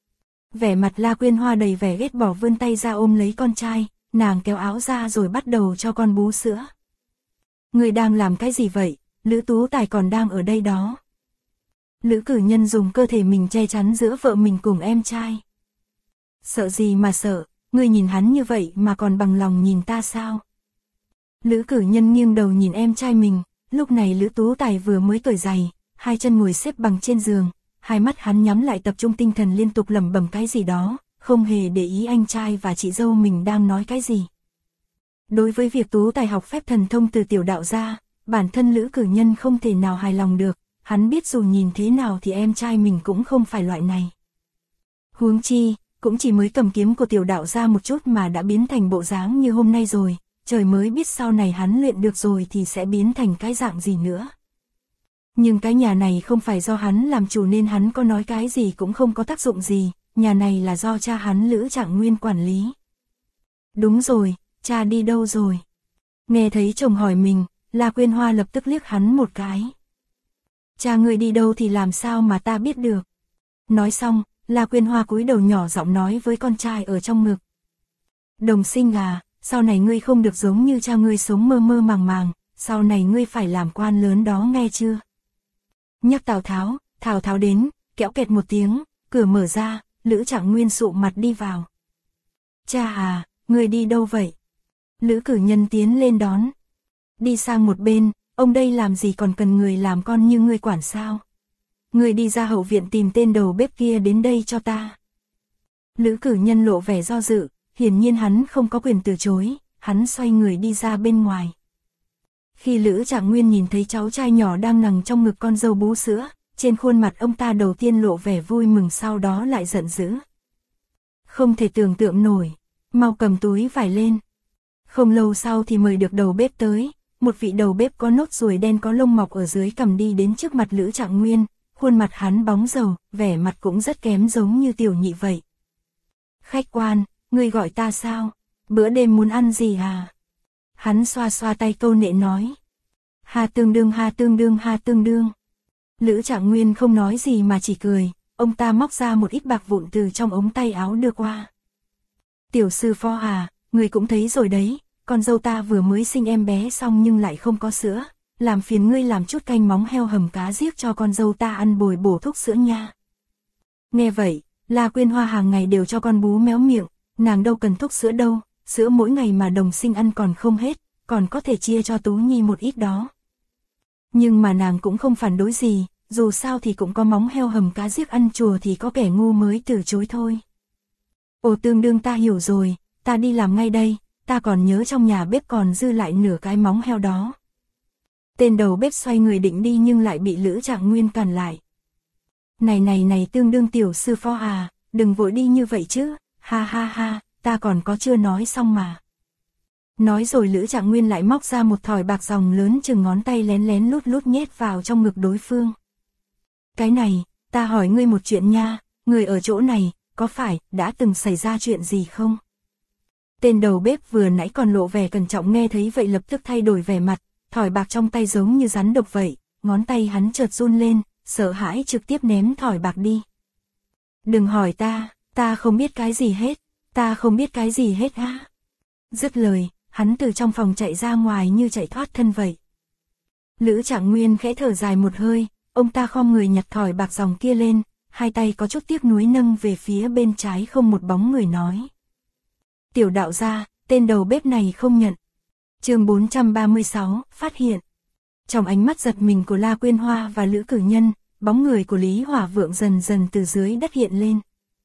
Vẻ mặt La Quyên Hoa đầy vẻ ghét bỏ vươn tay ra ôm lấy con trai, nàng kéo áo ra rồi bắt đầu cho con bú sữa. Ngươi đang làm cái gì vậy, Lữ Tú Tài còn đang ở đây đó. Lữ Cử Nhân dùng cơ thể mình che chắn giữa vợ mình cùng em trai. Sợ gì mà sợ, ngươi nhìn hắn như vậy mà còn bằng lòng nhìn ta sao? Lữ Cử Nhân nghiêng đầu nhìn em trai mình, lúc này Lữ Tú Tài vừa mới tuổi dày, hai chân ngồi xếp bằng trên giường, hai mắt hắn nhắm lại tập trung tinh thần liên tục lẩm bẩm cái gì đó, không hề để ý anh trai và chị dâu mình đang nói cái gì. Đối với việc Tú Tài học phép thần thông từ tiểu đạo gia, bản thân Lữ Cử Nhân không thể nào hài lòng được, hắn biết dù nhìn thế nào thì em trai mình cũng không phải loại này. Huống chi, cũng chỉ mới cầm kiếm của tiểu đạo gia một chút mà đã biến thành bộ dáng như hôm nay rồi, trời mới biết sau này hắn luyện được rồi thì sẽ biến thành cái dạng gì nữa. Nhưng cái nhà này không phải do hắn làm chủ nên hắn có nói cái gì cũng không có tác dụng gì, nhà này là do cha hắn Lữ Trạng Nguyên quản lý. Đúng rồi, cha đi đâu rồi? Nghe thấy chồng hỏi mình, La Quyên Hoa lập tức liếc hắn một cái. Cha ngươi đi đâu thì làm sao mà ta biết được? Nói xong, La Quyên Hoa cúi đầu nhỏ giọng nói với con trai ở trong ngực. Đồng Sinh à, sau này ngươi không được giống như cha ngươi sống mơ mơ màng màng, sau này ngươi phải làm quan lớn đó nghe chưa? Nhắc Thảo Tháo đến, kéo kẹt một tiếng, cửa mở ra, Lữ Trạng Nguyên sụ mặt đi vào. Cha à, ngươi đi đâu vậy? Lữ Cử Nhân tiến lên đón. Đi sang một bên, ông đây làm gì còn cần người làm con như ngươi quản sao? Ngươi đi ra hậu viện tìm tên đầu bếp kia đến đây cho ta. Lữ Cử Nhân lộ vẻ do dự, hiển nhiên hắn không có quyền từ chối, hắn xoay người đi ra bên ngoài. Khi Lữ Trạng Nguyên nhìn thấy cháu trai nhỏ đang nằm trong ngực con dâu bú sữa, trên khuôn mặt ông ta đầu tiên lộ vẻ vui mừng sau đó lại giận dữ. Không thể tưởng tượng nổi, mau cầm túi vải lên. Không lâu sau thì mời được đầu bếp tới, một vị đầu bếp có nốt ruồi đen có lông mọc ở dưới cằm đi đến trước mặt Lữ Trạng Nguyên, khuôn mặt hắn bóng rầu, vẻ mặt cũng rất kém giống như tiểu nhị vậy. Khách quan, ngươi gọi ta sao? Bữa đêm muốn ăn gì à? Hắn xoa xoa tay câu nệ nói. Ha tương đương ha tương đương ha tương đương. Lữ Trạng Nguyên không nói gì mà chỉ cười, ông ta móc ra một ít bạc vụn từ trong ống tay áo đưa qua. Tiểu sư phó à, người cũng thấy rồi đấy, con dâu ta vừa mới sinh em bé xong nhưng lại không có sữa, làm phiền ngươi làm chút canh móng heo hầm cá giết cho con dâu ta ăn bồi bổ thuốc sữa nha. Nghe vậy, La Quyên Hoa hàng ngày đều cho con bú méo miệng, nàng đâu cần thuốc sữa đâu, sữa mỗi ngày mà Đồng Sinh ăn còn không hết, còn có thể chia cho Tú Nhi một ít đó. Nhưng mà nàng cũng không phản đối gì, dù sao thì cũng có móng heo hầm cá giết ăn chùa thì có kẻ ngu mới từ chối thôi. Ồ tương đương ta hiểu rồi, ta đi làm ngay đây, ta còn nhớ trong nhà bếp còn dư lại nửa cái móng heo đó. Tên đầu bếp xoay người định đi nhưng lại bị Lữ Trạng Nguyên cản lại. Này tương đương tiểu sư phó à, đừng vội đi như vậy chứ, ha ha ha, ta còn có chưa nói xong mà. Nói rồi Lữ Trạng Nguyên lại móc ra một thỏi bạc ròng lớn chừng ngón tay lén lén lút lút nhét vào trong ngực đối phương. Cái này, ta hỏi ngươi một chuyện nha, người ở chỗ này, có phải đã từng xảy ra chuyện gì không? Tên đầu bếp vừa nãy còn lộ vẻ cẩn trọng nghe thấy vậy lập tức thay đổi vẻ mặt, thỏi bạc trong tay giống như rắn độc vậy, ngón tay hắn chợt run lên, sợ hãi trực tiếp ném thỏi bạc đi. Đừng hỏi ta không biết cái gì hết, ta không biết cái gì hết á. Dứt lời, hắn từ trong phòng chạy ra ngoài như chạy thoát thân vậy. Lữ Trạng Nguyên khẽ thở dài một hơi, ông ta khom người nhặt thỏi bạc ròng kia lên, hai tay có chút tiếc nuối nâng về phía bên trái không một bóng người nói. Tiểu đạo gia, tên đầu bếp này không nhận. Chương 436, phát hiện. Trong ánh mắt giật mình của La Quyên Hoa và Lữ Cử Nhân, bóng người của Lý Hỏa Vượng dần dần từ dưới đất hiện lên.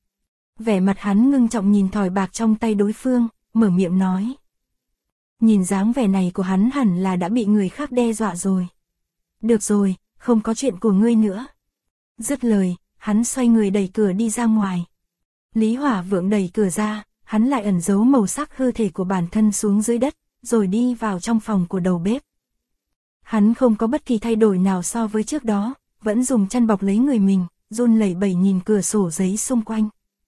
Vẻ mặt hắn ngưng trọng nhìn thỏi bạc trong tay đối phương, mở miệng nói. Nhìn dáng vẻ này của hắn hẳn là đã bị người khác đe dọa rồi. Được rồi, không có chuyện của ngươi nữa. Dứt lời, hắn xoay người đẩy cửa đi ra ngoài. Lý Hỏa Vượng đẩy cửa ra, hắn lại ẩn giấu màu sắc hư thể của bản thân xuống dưới đất, rồi đi vào trong phòng của đầu bếp. Hắn không có bất kỳ thay đổi nào so với trước đó, vẫn dùng chăn bọc lấy người mình, run lẩy bẩy nhìn cửa sổ giấy xung quanh.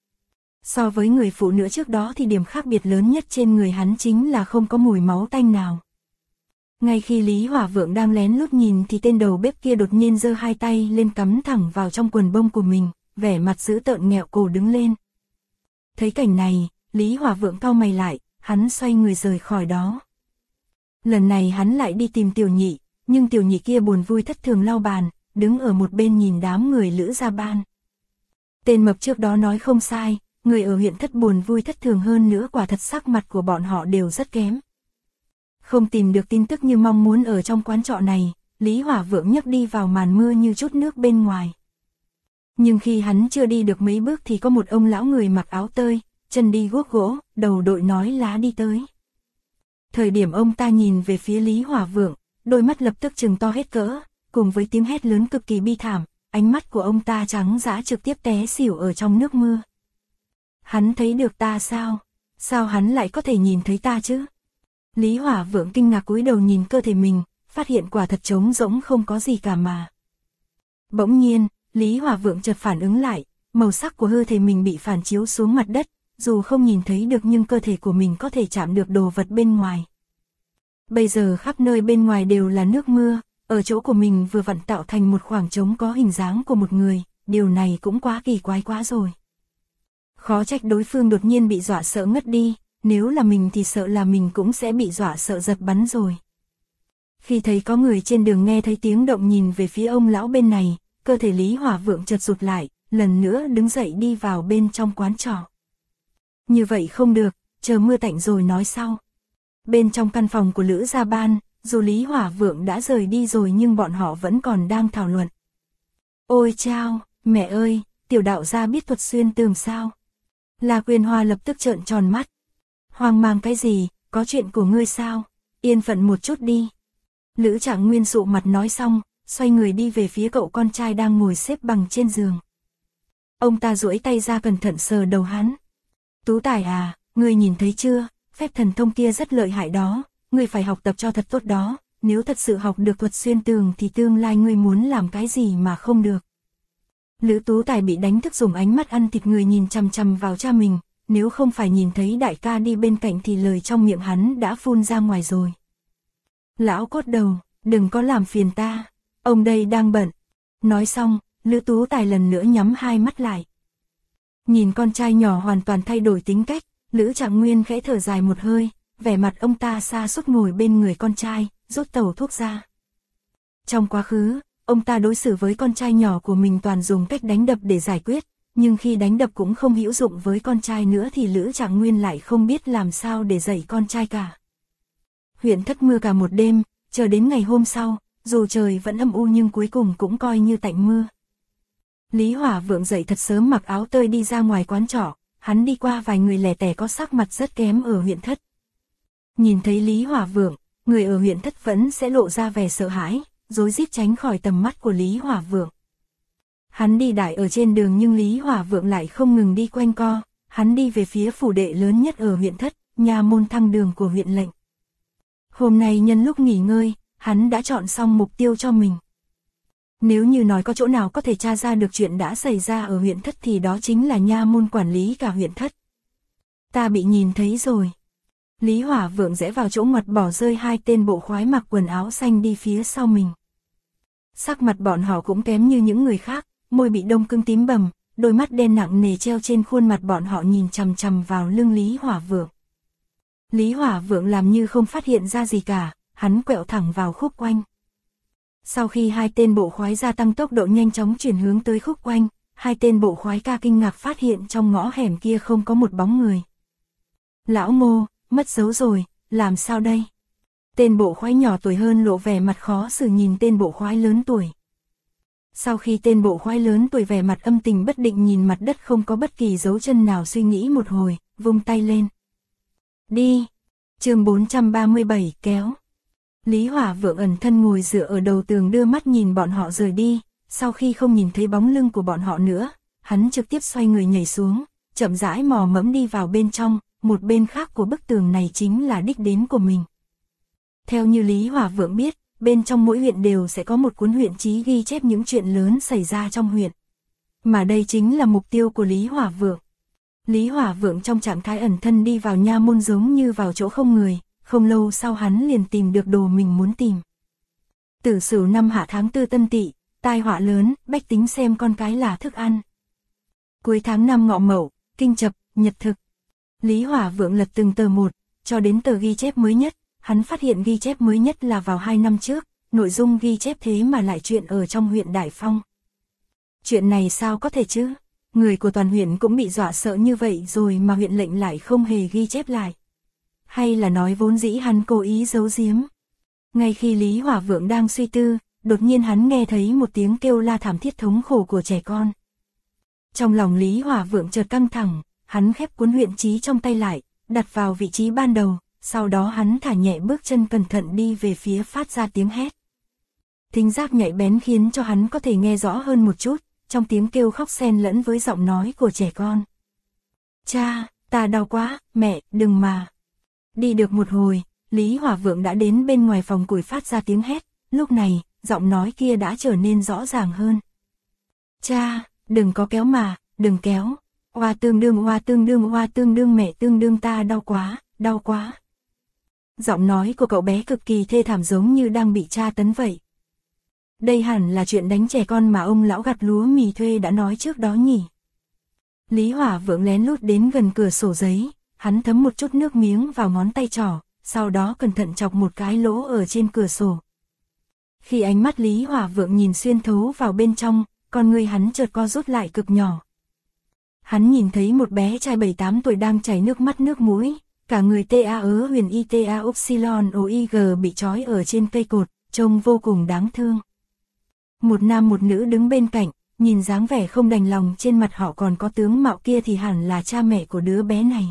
So với người phụ nữ trước đó thì điểm khác biệt lớn nhất trên người hắn chính là không có mùi máu tanh nào. Ngay khi Lý Hỏa Vượng đang lén lút nhìn thì tên đầu bếp kia đột nhiên giơ hai tay lên cắm thẳng vào trong quần bông của mình, vẻ mặt dữ tợn nghẹo cổ đứng lên. Thấy cảnh này, Lý Hỏa Vượng cau mày lại, hắn xoay người rời khỏi đó. Lần này hắn lại đi tìm Tiểu Nhị, nhưng Tiểu Nhị kia buồn vui thất thường lau bàn, đứng ở một bên nhìn đám người Lữ Gia Ban. Tên mập trước đó nói không sai, người ở huyện thất buồn vui thất thường hơn nữa, quả thật sắc mặt của bọn họ đều rất kém. Không tìm được tin tức như mong muốn ở trong quán trọ này, Lý Hỏa Vượng nhấc đi vào màn mưa như chút nước bên ngoài. Nhưng khi hắn chưa đi được mấy bước thì có một ông lão người mặc áo tơi, chân đi guốc gỗ, đầu đội nón lá đi tới. Thời điểm ông ta nhìn về phía Lý Hỏa Vượng, đôi mắt lập tức trừng to hết cỡ, cùng với tiếng hét lớn cực kỳ bi thảm, ánh mắt của ông ta trắng dã trực tiếp té xỉu ở trong nước mưa. Hắn thấy được ta sao? Sao hắn lại có thể nhìn thấy ta chứ? Lý Hỏa Vượng kinh ngạc cúi đầu nhìn cơ thể mình, phát hiện quả thật trống rỗng không có gì cả mà. Bỗng nhiên, Lý Hỏa Vượng chợt phản ứng lại, màu sắc của hư thể mình bị phản chiếu xuống mặt đất, dù không nhìn thấy được nhưng cơ thể của mình có thể chạm được đồ vật bên ngoài. Bây giờ khắp nơi bên ngoài đều là nước mưa, ở chỗ của mình vừa vặn tạo thành một khoảng trống có hình dáng của một người, điều này cũng quá kỳ quái quá rồi. Khó trách đối phương đột nhiên bị dọa sợ ngất đi, nếu là mình thì sợ là mình cũng sẽ bị dọa sợ giật bắn rồi. Khi thấy có người trên đường nghe thấy tiếng động nhìn về phía ông lão bên này, cơ thể Lý Hỏa Vượng chợt rụt lại, lần nữa đứng dậy đi vào bên trong quán trọ. Như vậy không được, chờ mưa tạnh rồi nói sau. Bên trong căn phòng của Lữ Gia Ban, dù Lý Hỏa Vượng đã rời đi rồi nhưng bọn họ vẫn còn đang thảo luận. Ôi chao, mẹ ơi, tiểu đạo gia biết thuật xuyên tường sao? La Quyên Hoa lập tức trợn tròn mắt. Hoang mang cái gì, có chuyện của ngươi sao? Yên phận một chút đi. Lữ Trạng Nguyên sụ mặt nói xong, xoay người đi về phía cậu con trai đang ngồi xếp bằng trên giường. Ông ta duỗi tay ra cẩn thận sờ đầu hắn. Tú Tài à, ngươi nhìn thấy chưa, phép thần thông kia rất lợi hại đó, ngươi phải học tập cho thật tốt đó, nếu thật sự học được thuật xuyên tường thì tương lai ngươi muốn làm cái gì mà không được. Lữ Tú Tài bị đánh thức dùng ánh mắt ăn thịt người nhìn chằm chằm vào cha mình, nếu không phải nhìn thấy đại ca đi bên cạnh thì lời trong miệng hắn đã phun ra ngoài rồi. Lão cốt đầu, đừng có làm phiền ta, ông đây đang bận. Nói xong, Lữ Tú Tài lần nữa nhắm hai mắt lại. Nhìn con trai nhỏ hoàn toàn thay đổi tính cách, Lữ Trạng Nguyên khẽ thở dài một hơi, vẻ mặt ông ta sa sút ngồi bên người con trai, rút tẩu thuốc ra. Trong quá khứ, ông ta đối xử với con trai nhỏ của mình toàn dùng cách đánh đập để giải quyết, nhưng khi đánh đập cũng không hữu dụng với con trai nữa thì Lữ Trạng Nguyên lại không biết làm sao để dạy con trai cả. Huyện thất mưa cả một đêm, chờ đến ngày hôm sau, dù trời vẫn âm u nhưng cuối cùng cũng coi như tạnh mưa. Lý Hỏa Vượng dậy thật sớm mặc áo tơi đi ra ngoài quán trọ, hắn đi qua vài người lẻ tẻ có sắc mặt rất kém ở huyện thất. Nhìn thấy Lý Hỏa Vượng, người ở huyện thất vẫn sẽ lộ ra vẻ sợ hãi, rối rít tránh khỏi tầm mắt của Lý Hỏa Vượng. Hắn đi đại ở trên đường nhưng Lý Hỏa Vượng lại không ngừng đi quanh co, hắn đi về phía phủ đệ lớn nhất ở huyện thất, nha môn Thăng Đường của huyện lệnh. Hôm nay nhân lúc nghỉ ngơi, hắn đã chọn xong mục tiêu cho mình. Nếu như nói có chỗ nào có thể tra ra được chuyện đã xảy ra ở huyện thất thì đó chính là nha môn quản lý cả huyện thất. Ta bị nhìn thấy rồi. Lý Hỏa Vượng rẽ vào chỗ ngoặt bỏ rơi hai tên bộ khoái mặc quần áo xanh đi phía sau mình. Sắc mặt bọn họ cũng kém như những người khác, môi bị đông cứng tím bầm, đôi mắt đen nặng nề treo trên khuôn mặt bọn họ nhìn chằm chằm vào lưng Lý Hỏa Vượng. Lý Hỏa Vượng làm như không phát hiện ra gì cả, hắn quẹo thẳng vào khúc quanh. Sau khi hai tên bộ khoái gia tăng tốc độ nhanh chóng chuyển hướng tới khúc quanh, hai tên bộ khoái ca kinh ngạc phát hiện trong ngõ hẻm kia không có một bóng người. Lão Ngô, mất dấu rồi, làm sao đây? Tên bộ khoái nhỏ tuổi hơn lộ vẻ mặt khó xử nhìn tên bộ khoái lớn tuổi. Sau khi tên bộ khoái lớn tuổi vẻ mặt âm tình bất định nhìn mặt đất không có bất kỳ dấu chân nào suy nghĩ một hồi, vung tay lên. Đi! Chương 437 kéo. Lý Hỏa Vượng ẩn thân ngồi dựa ở đầu tường đưa mắt nhìn bọn họ rời đi, sau khi không nhìn thấy bóng lưng của bọn họ nữa, hắn trực tiếp xoay người nhảy xuống, chậm rãi mò mẫm đi vào bên trong, một bên khác của bức tường này chính là đích đến của mình. Theo như Lý Hỏa Vượng biết, bên trong mỗi huyện đều sẽ có một cuốn huyện chí ghi chép những chuyện lớn xảy ra trong huyện. Mà đây chính là mục tiêu của Lý Hỏa Vượng. Lý Hỏa Vượng trong trạng thái ẩn thân đi vào nha môn giống như vào chỗ không người, không lâu sau hắn liền tìm được đồ mình muốn tìm. Tử Sửu năm Hạ tháng 4 Tân Tỵ, tai họa lớn, bách tính xem con cái là thức ăn. Cuối tháng 5 Ngọ Mậu, kinh chập, nhật thực. Lý Hỏa Vượng lật từng tờ một, cho đến tờ ghi chép mới nhất, hắn phát hiện ghi chép mới nhất là vào 2 năm trước, nội dung ghi chép thế mà lại chuyện ở trong huyện Đại Phong. Chuyện này sao có thể chứ? Người của toàn huyện cũng bị dọa sợ như vậy rồi mà huyện lệnh lại không hề ghi chép lại. Hay là nói vốn dĩ hắn cố ý giấu giếm? Ngay khi Lý Hỏa Vượng đang suy tư, đột nhiên hắn nghe thấy một tiếng kêu la thảm thiết thống khổ của trẻ con. Trong lòng Lý Hỏa Vượng chợt căng thẳng, hắn khép cuốn huyện chí trong tay lại, đặt vào vị trí ban đầu, sau đó hắn thả nhẹ bước chân cẩn thận đi về phía phát ra tiếng hét. Thính giác nhạy bén khiến cho hắn có thể nghe rõ hơn một chút, trong tiếng kêu khóc xen lẫn với giọng nói của trẻ con. Cha, ta đau quá, mẹ, đừng mà. Đi được một hồi, Lý Hỏa Vượng đã đến bên ngoài phòng củi phát ra tiếng hét, lúc này, giọng nói kia đã trở nên rõ ràng hơn. Cha, đừng có kéo mà, đừng kéo. Oa tương đương mẹ tương đương ta đau quá, đau quá. Giọng nói của cậu bé cực kỳ thê thảm giống như đang bị tra tấn vậy. Đây hẳn là chuyện đánh trẻ con mà ông lão gặt lúa mì thuê đã nói trước đó nhỉ. Lý Hỏa Vượng lén lút đến gần cửa sổ giấy, hắn thấm một chút nước miếng vào ngón tay trỏ, sau đó cẩn thận chọc một cái lỗ ở trên cửa sổ. Khi ánh mắt Lý Hỏa Vượng nhìn xuyên thấu vào bên trong, con người hắn chợt co rút lại cực nhỏ. Hắn nhìn thấy một bé trai 7-8 tuổi đang chảy nước mắt nước mũi, cả người ta huyền ita upsilon oig bị trói ở trên cây cột, trông vô cùng đáng thương. Một nam một nữ đứng bên cạnh, nhìn dáng vẻ không đành lòng trên mặt họ còn có tướng mạo kia thì hẳn là cha mẹ của đứa bé này.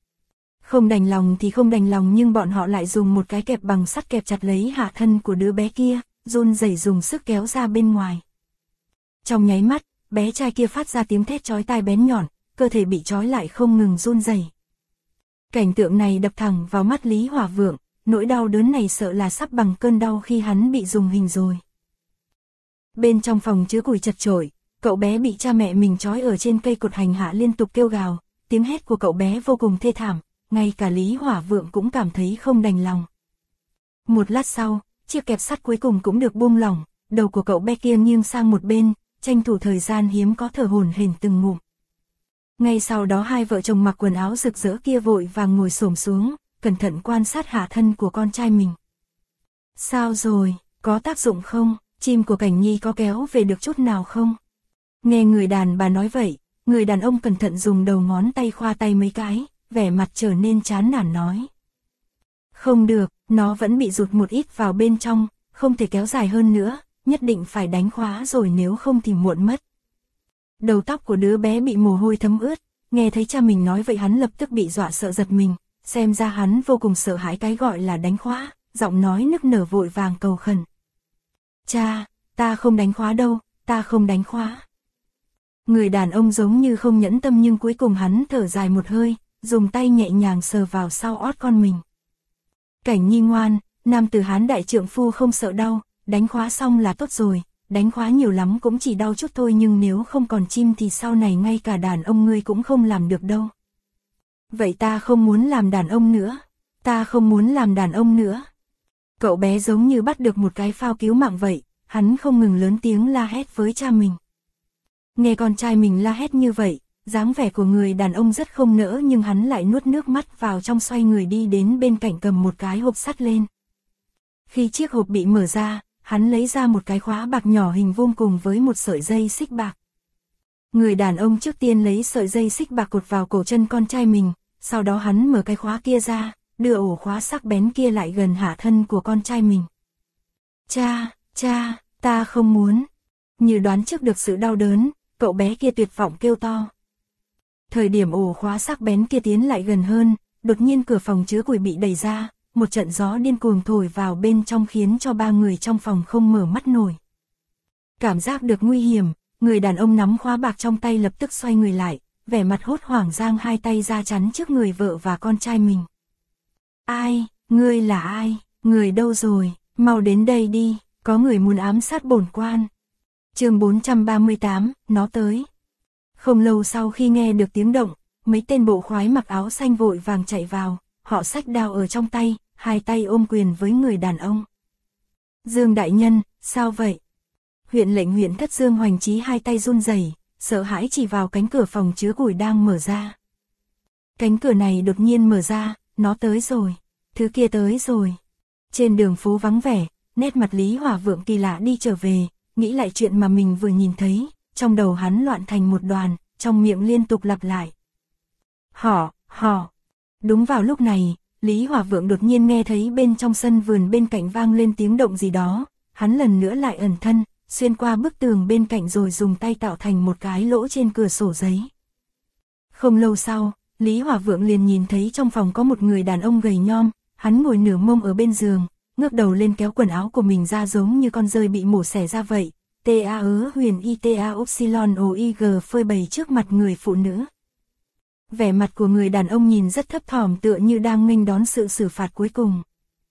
Không đành lòng thì không đành lòng nhưng bọn họ lại dùng một cái kẹp bằng sắt kẹp chặt lấy hạ thân của đứa bé kia, run rẩy dùng sức kéo ra bên ngoài. Trong nháy mắt, bé trai kia phát ra tiếng thét chói tai bén nhọn, cơ thể bị trói lại không ngừng run rẩy. Cảnh tượng này đập thẳng vào mắt Lý Hỏa Vượng, nỗi đau đớn này sợ là sắp bằng cơn đau khi hắn bị dùng hình rồi. Bên trong phòng chứa củi chật chội, cậu bé bị cha mẹ mình trói ở trên cây cột hành hạ liên tục kêu gào, tiếng hét của cậu bé vô cùng thê thảm, ngay cả Lý Hỏa Vượng cũng cảm thấy không đành lòng. Một lát sau, chiếc kẹp sắt cuối cùng cũng được buông lỏng, đầu của cậu bé kia nghiêng sang một bên, tranh thủ thời gian hiếm có thở hổn hển từng ngụm. Ngay sau đó hai vợ chồng mặc quần áo rực rỡ kia vội vàng ngồi xổm xuống, cẩn thận quan sát hạ thân của con trai mình. Sao rồi, có tác dụng không? Chim của Cảnh Nhi có kéo về được chút nào không? Nghe người đàn bà nói vậy, người đàn ông cẩn thận dùng đầu ngón tay khoa tay mấy cái, vẻ mặt trở nên chán nản nói. Không được, nó vẫn bị rụt một ít vào bên trong, không thể kéo dài hơn nữa, nhất định phải đánh khóa rồi nếu không thì muộn mất. Đầu tóc của đứa bé bị mồ hôi thấm ướt, nghe thấy cha mình nói vậy hắn lập tức bị dọa sợ giật mình, xem ra hắn vô cùng sợ hãi cái gọi là đánh khóa, giọng nói nức nở vội vàng cầu khẩn. Cha, ta không đánh khóa đâu, ta không đánh khóa. Người đàn ông giống như không nhẫn tâm nhưng cuối cùng hắn thở dài một hơi, dùng tay nhẹ nhàng sờ vào sau ót con mình. Cảnh Nhi ngoan, nam tử Hán đại trượng phu không sợ đau, đánh khóa xong là tốt rồi, đánh khóa nhiều lắm cũng chỉ đau chút thôi nhưng nếu không còn chim thì sau này ngay cả đàn ông ngươi cũng không làm được đâu. Vậy ta không muốn làm đàn ông nữa, ta không muốn làm đàn ông nữa. Cậu bé giống như bắt được một cái phao cứu mạng vậy, hắn không ngừng lớn tiếng la hét với cha mình. Nghe con trai mình la hét như vậy, dáng vẻ của người đàn ông rất không nỡ nhưng hắn lại nuốt nước mắt vào trong xoay người đi đến bên cạnh cầm một cái hộp sắt lên. Khi chiếc hộp bị mở ra, hắn lấy ra một cái khóa bạc nhỏ hình vuông cùng với một sợi dây xích bạc. Người đàn ông trước tiên lấy sợi dây xích bạc cột vào cổ chân con trai mình, sau đó hắn mở cái khóa kia ra, đưa ổ khóa sắc bén kia lại gần hạ thân của con trai mình. Cha, ta không muốn. Như đoán trước được sự đau đớn, cậu bé kia tuyệt vọng kêu to. Thời điểm ổ khóa sắc bén kia tiến lại gần hơn, đột nhiên cửa phòng chứa củi bị đẩy ra, một trận gió điên cuồng thổi vào bên trong khiến cho 3 người trong phòng không mở mắt nổi. Cảm giác được nguy hiểm, người đàn ông nắm khóa bạc trong tay lập tức xoay người lại, vẻ mặt hốt hoảng giang hai tay ra chắn trước người vợ và con trai mình. Ai, ngươi là ai, người đâu rồi, mau đến đây đi, có người muốn ám sát bổn quan. Chương 438, nó tới. Không lâu sau khi nghe được tiếng động, mấy tên bộ khoái mặc áo xanh vội vàng chạy vào, họ xách đao ở trong tay, hai tay ôm quyền với người đàn ông. Dương đại nhân, sao vậy? Huyện lệnh huyện Thất Dương Hoành Chí hai tay run rẩy, sợ hãi chỉ vào cánh cửa phòng chứa củi đang mở ra. Cánh cửa này đột nhiên mở ra, nó tới rồi, thứ kia tới rồi. Trên đường phố vắng vẻ, nét mặt Lý Hỏa Vượng kỳ lạ đi trở về, nghĩ lại chuyện mà mình vừa nhìn thấy, trong đầu hắn loạn thành một đoàn, trong miệng liên tục lặp lại. Họ. Đúng vào lúc này, Lý Hỏa Vượng đột nhiên nghe thấy bên trong sân vườn bên cạnh vang lên tiếng động gì đó, hắn lần nữa lại ẩn thân, xuyên qua bức tường bên cạnh rồi dùng tay tạo thành một cái lỗ trên cửa sổ giấy. Không lâu sau, Lý Hỏa Vượng liền nhìn thấy trong phòng có một người đàn ông gầy nhom, hắn ngồi nửa mông ở bên giường, ngước đầu lên kéo quần áo của mình ra giống như con dơi bị mổ xẻ ra vậy. TAE_ITA_OIG phơi bày trước mặt người phụ nữ. Vẻ mặt của người đàn ông nhìn rất thấp thỏm tựa như đang nghênh đón sự xử phạt cuối cùng.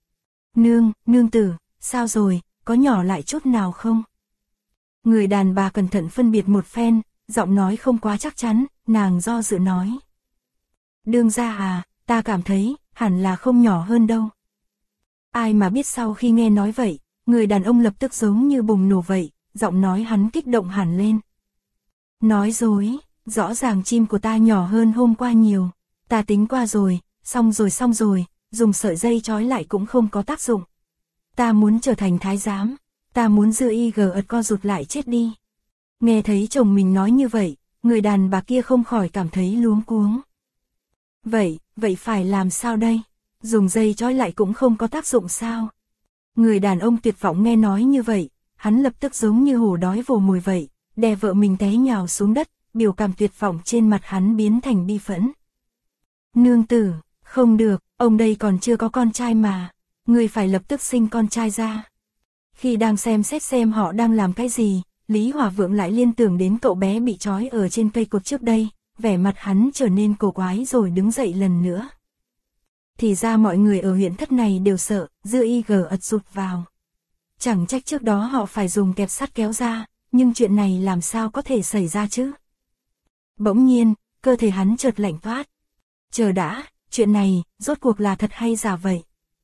Nương tử, sao rồi, có nhỏ lại chút nào không? Người đàn bà cẩn thận phân biệt một phen, giọng nói không quá chắc chắn, nàng do dự nói. Đương gia à, ta cảm thấy, hẳn là không nhỏ hơn đâu. Ai mà biết sau khi nghe nói vậy, người đàn ông lập tức giống như bùng nổ vậy, giọng nói hắn kích động hẳn lên. Nói dối, rõ ràng chim của ta nhỏ hơn hôm qua nhiều, ta tính qua rồi, xong rồi, dùng sợi dây trói lại cũng không có tác dụng. Ta muốn trở thành thái giám, ta muốn dư ợt co rụt lại chết đi. Nghe thấy chồng mình nói như vậy, người đàn bà kia không khỏi cảm thấy luống cuống. Vậy phải làm sao đây? Dùng dây trói lại cũng không có tác dụng sao? Người đàn ông tuyệt vọng nghe nói như vậy, hắn lập tức giống như hổ đói vồ mồi vậy, đè vợ mình té nhào xuống đất, biểu cảm tuyệt vọng trên mặt hắn biến thành bi phẫn. Nương tử, không được, ông đây còn chưa có con trai mà, người phải lập tức sinh con trai ra. Khi đang xem xét xem họ đang làm cái gì, Lý Hỏa Vượng lại liên tưởng đến cậu bé bị trói ở trên cây cột trước đây, vẻ mặt hắn trở nên cổ quái rồi đứng dậy lần nữa. Thì ra mọi người ở huyện Thất này đều sợ, dư ợt rụt vào. Chẳng trách trước đó họ phải dùng kẹp sắt kéo ra, nhưng chuyện này làm sao có thể xảy ra chứ? Bỗng nhiên, cơ thể hắn chợt lạnh toát. Chờ đã, chuyện này, rốt cuộc là thật hay giả vậy?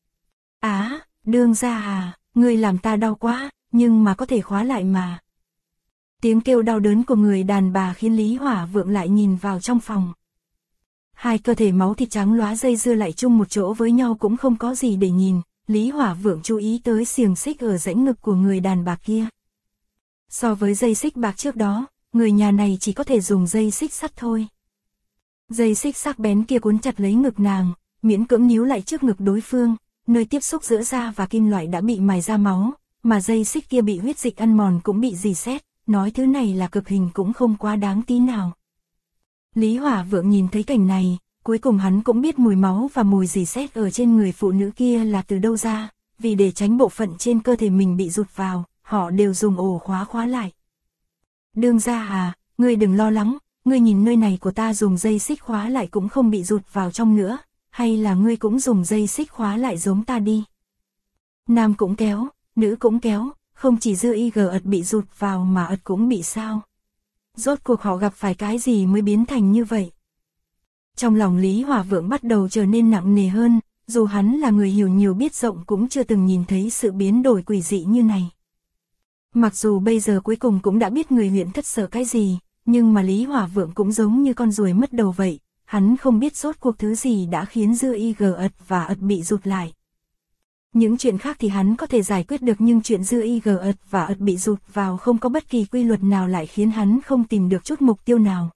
Đương gia à, ngươi làm ta đau quá, nhưng mà có thể khóa lại mà. Tiếng kêu đau đớn của người đàn bà khiến Lý Hỏa Vượng lại nhìn vào trong phòng. Hai cơ thể máu thịt trắng lóa dây dưa lại chung một chỗ với nhau cũng không có gì để nhìn, Lý Hỏa Vượng chú ý tới xiềng xích ở rãnh ngực của người đàn bà kia. So với dây xích bạc trước đó, người nhà này chỉ có thể dùng dây xích sắt thôi. Dây xích sắc bén kia cuốn chặt lấy ngực nàng, miễn cưỡng níu lại trước ngực đối phương, nơi tiếp xúc giữa da và kim loại đã bị mài ra máu, mà dây xích kia bị huyết dịch ăn mòn cũng bị rỉ sét, nói thứ này là cực hình cũng không quá đáng tí nào. Lý Hỏa Vượng nhìn thấy cảnh này, cuối cùng hắn cũng biết mùi máu và mùi rỉ sét ở trên người phụ nữ kia là từ đâu ra, vì để tránh bộ phận trên cơ thể mình bị rụt vào, họ đều dùng ổ khóa lại. Đương gia à, ngươi đừng lo lắng, ngươi nhìn nơi này của ta dùng dây xích khóa lại cũng không bị rụt vào trong nữa, hay là ngươi cũng dùng dây xích khóa lại giống ta đi. Nam cũng kéo, nữ cũng kéo, không chỉ dư ợt bị rụt vào mà ợt cũng bị sao. Rốt cuộc họ gặp phải cái gì mới biến thành như vậy? Trong lòng Lý Hỏa Vượng bắt đầu trở nên nặng nề hơn, dù hắn là người hiểu nhiều biết rộng cũng chưa từng nhìn thấy sự biến đổi quỷ dị như này. Mặc dù bây giờ cuối cùng cũng đã biết người huyện Thất sợ cái gì, nhưng mà Lý Hỏa Vượng cũng giống như con ruồi mất đầu vậy, hắn không biết rốt cuộc thứ gì đã khiến dư ợt và ợt bị rụt lại. Những chuyện khác thì hắn có thể giải quyết được, nhưng chuyện dư y gờ ật và ật bị rụt vào không có bất kỳ quy luật nào lại khiến hắn không tìm được chút mục tiêu nào.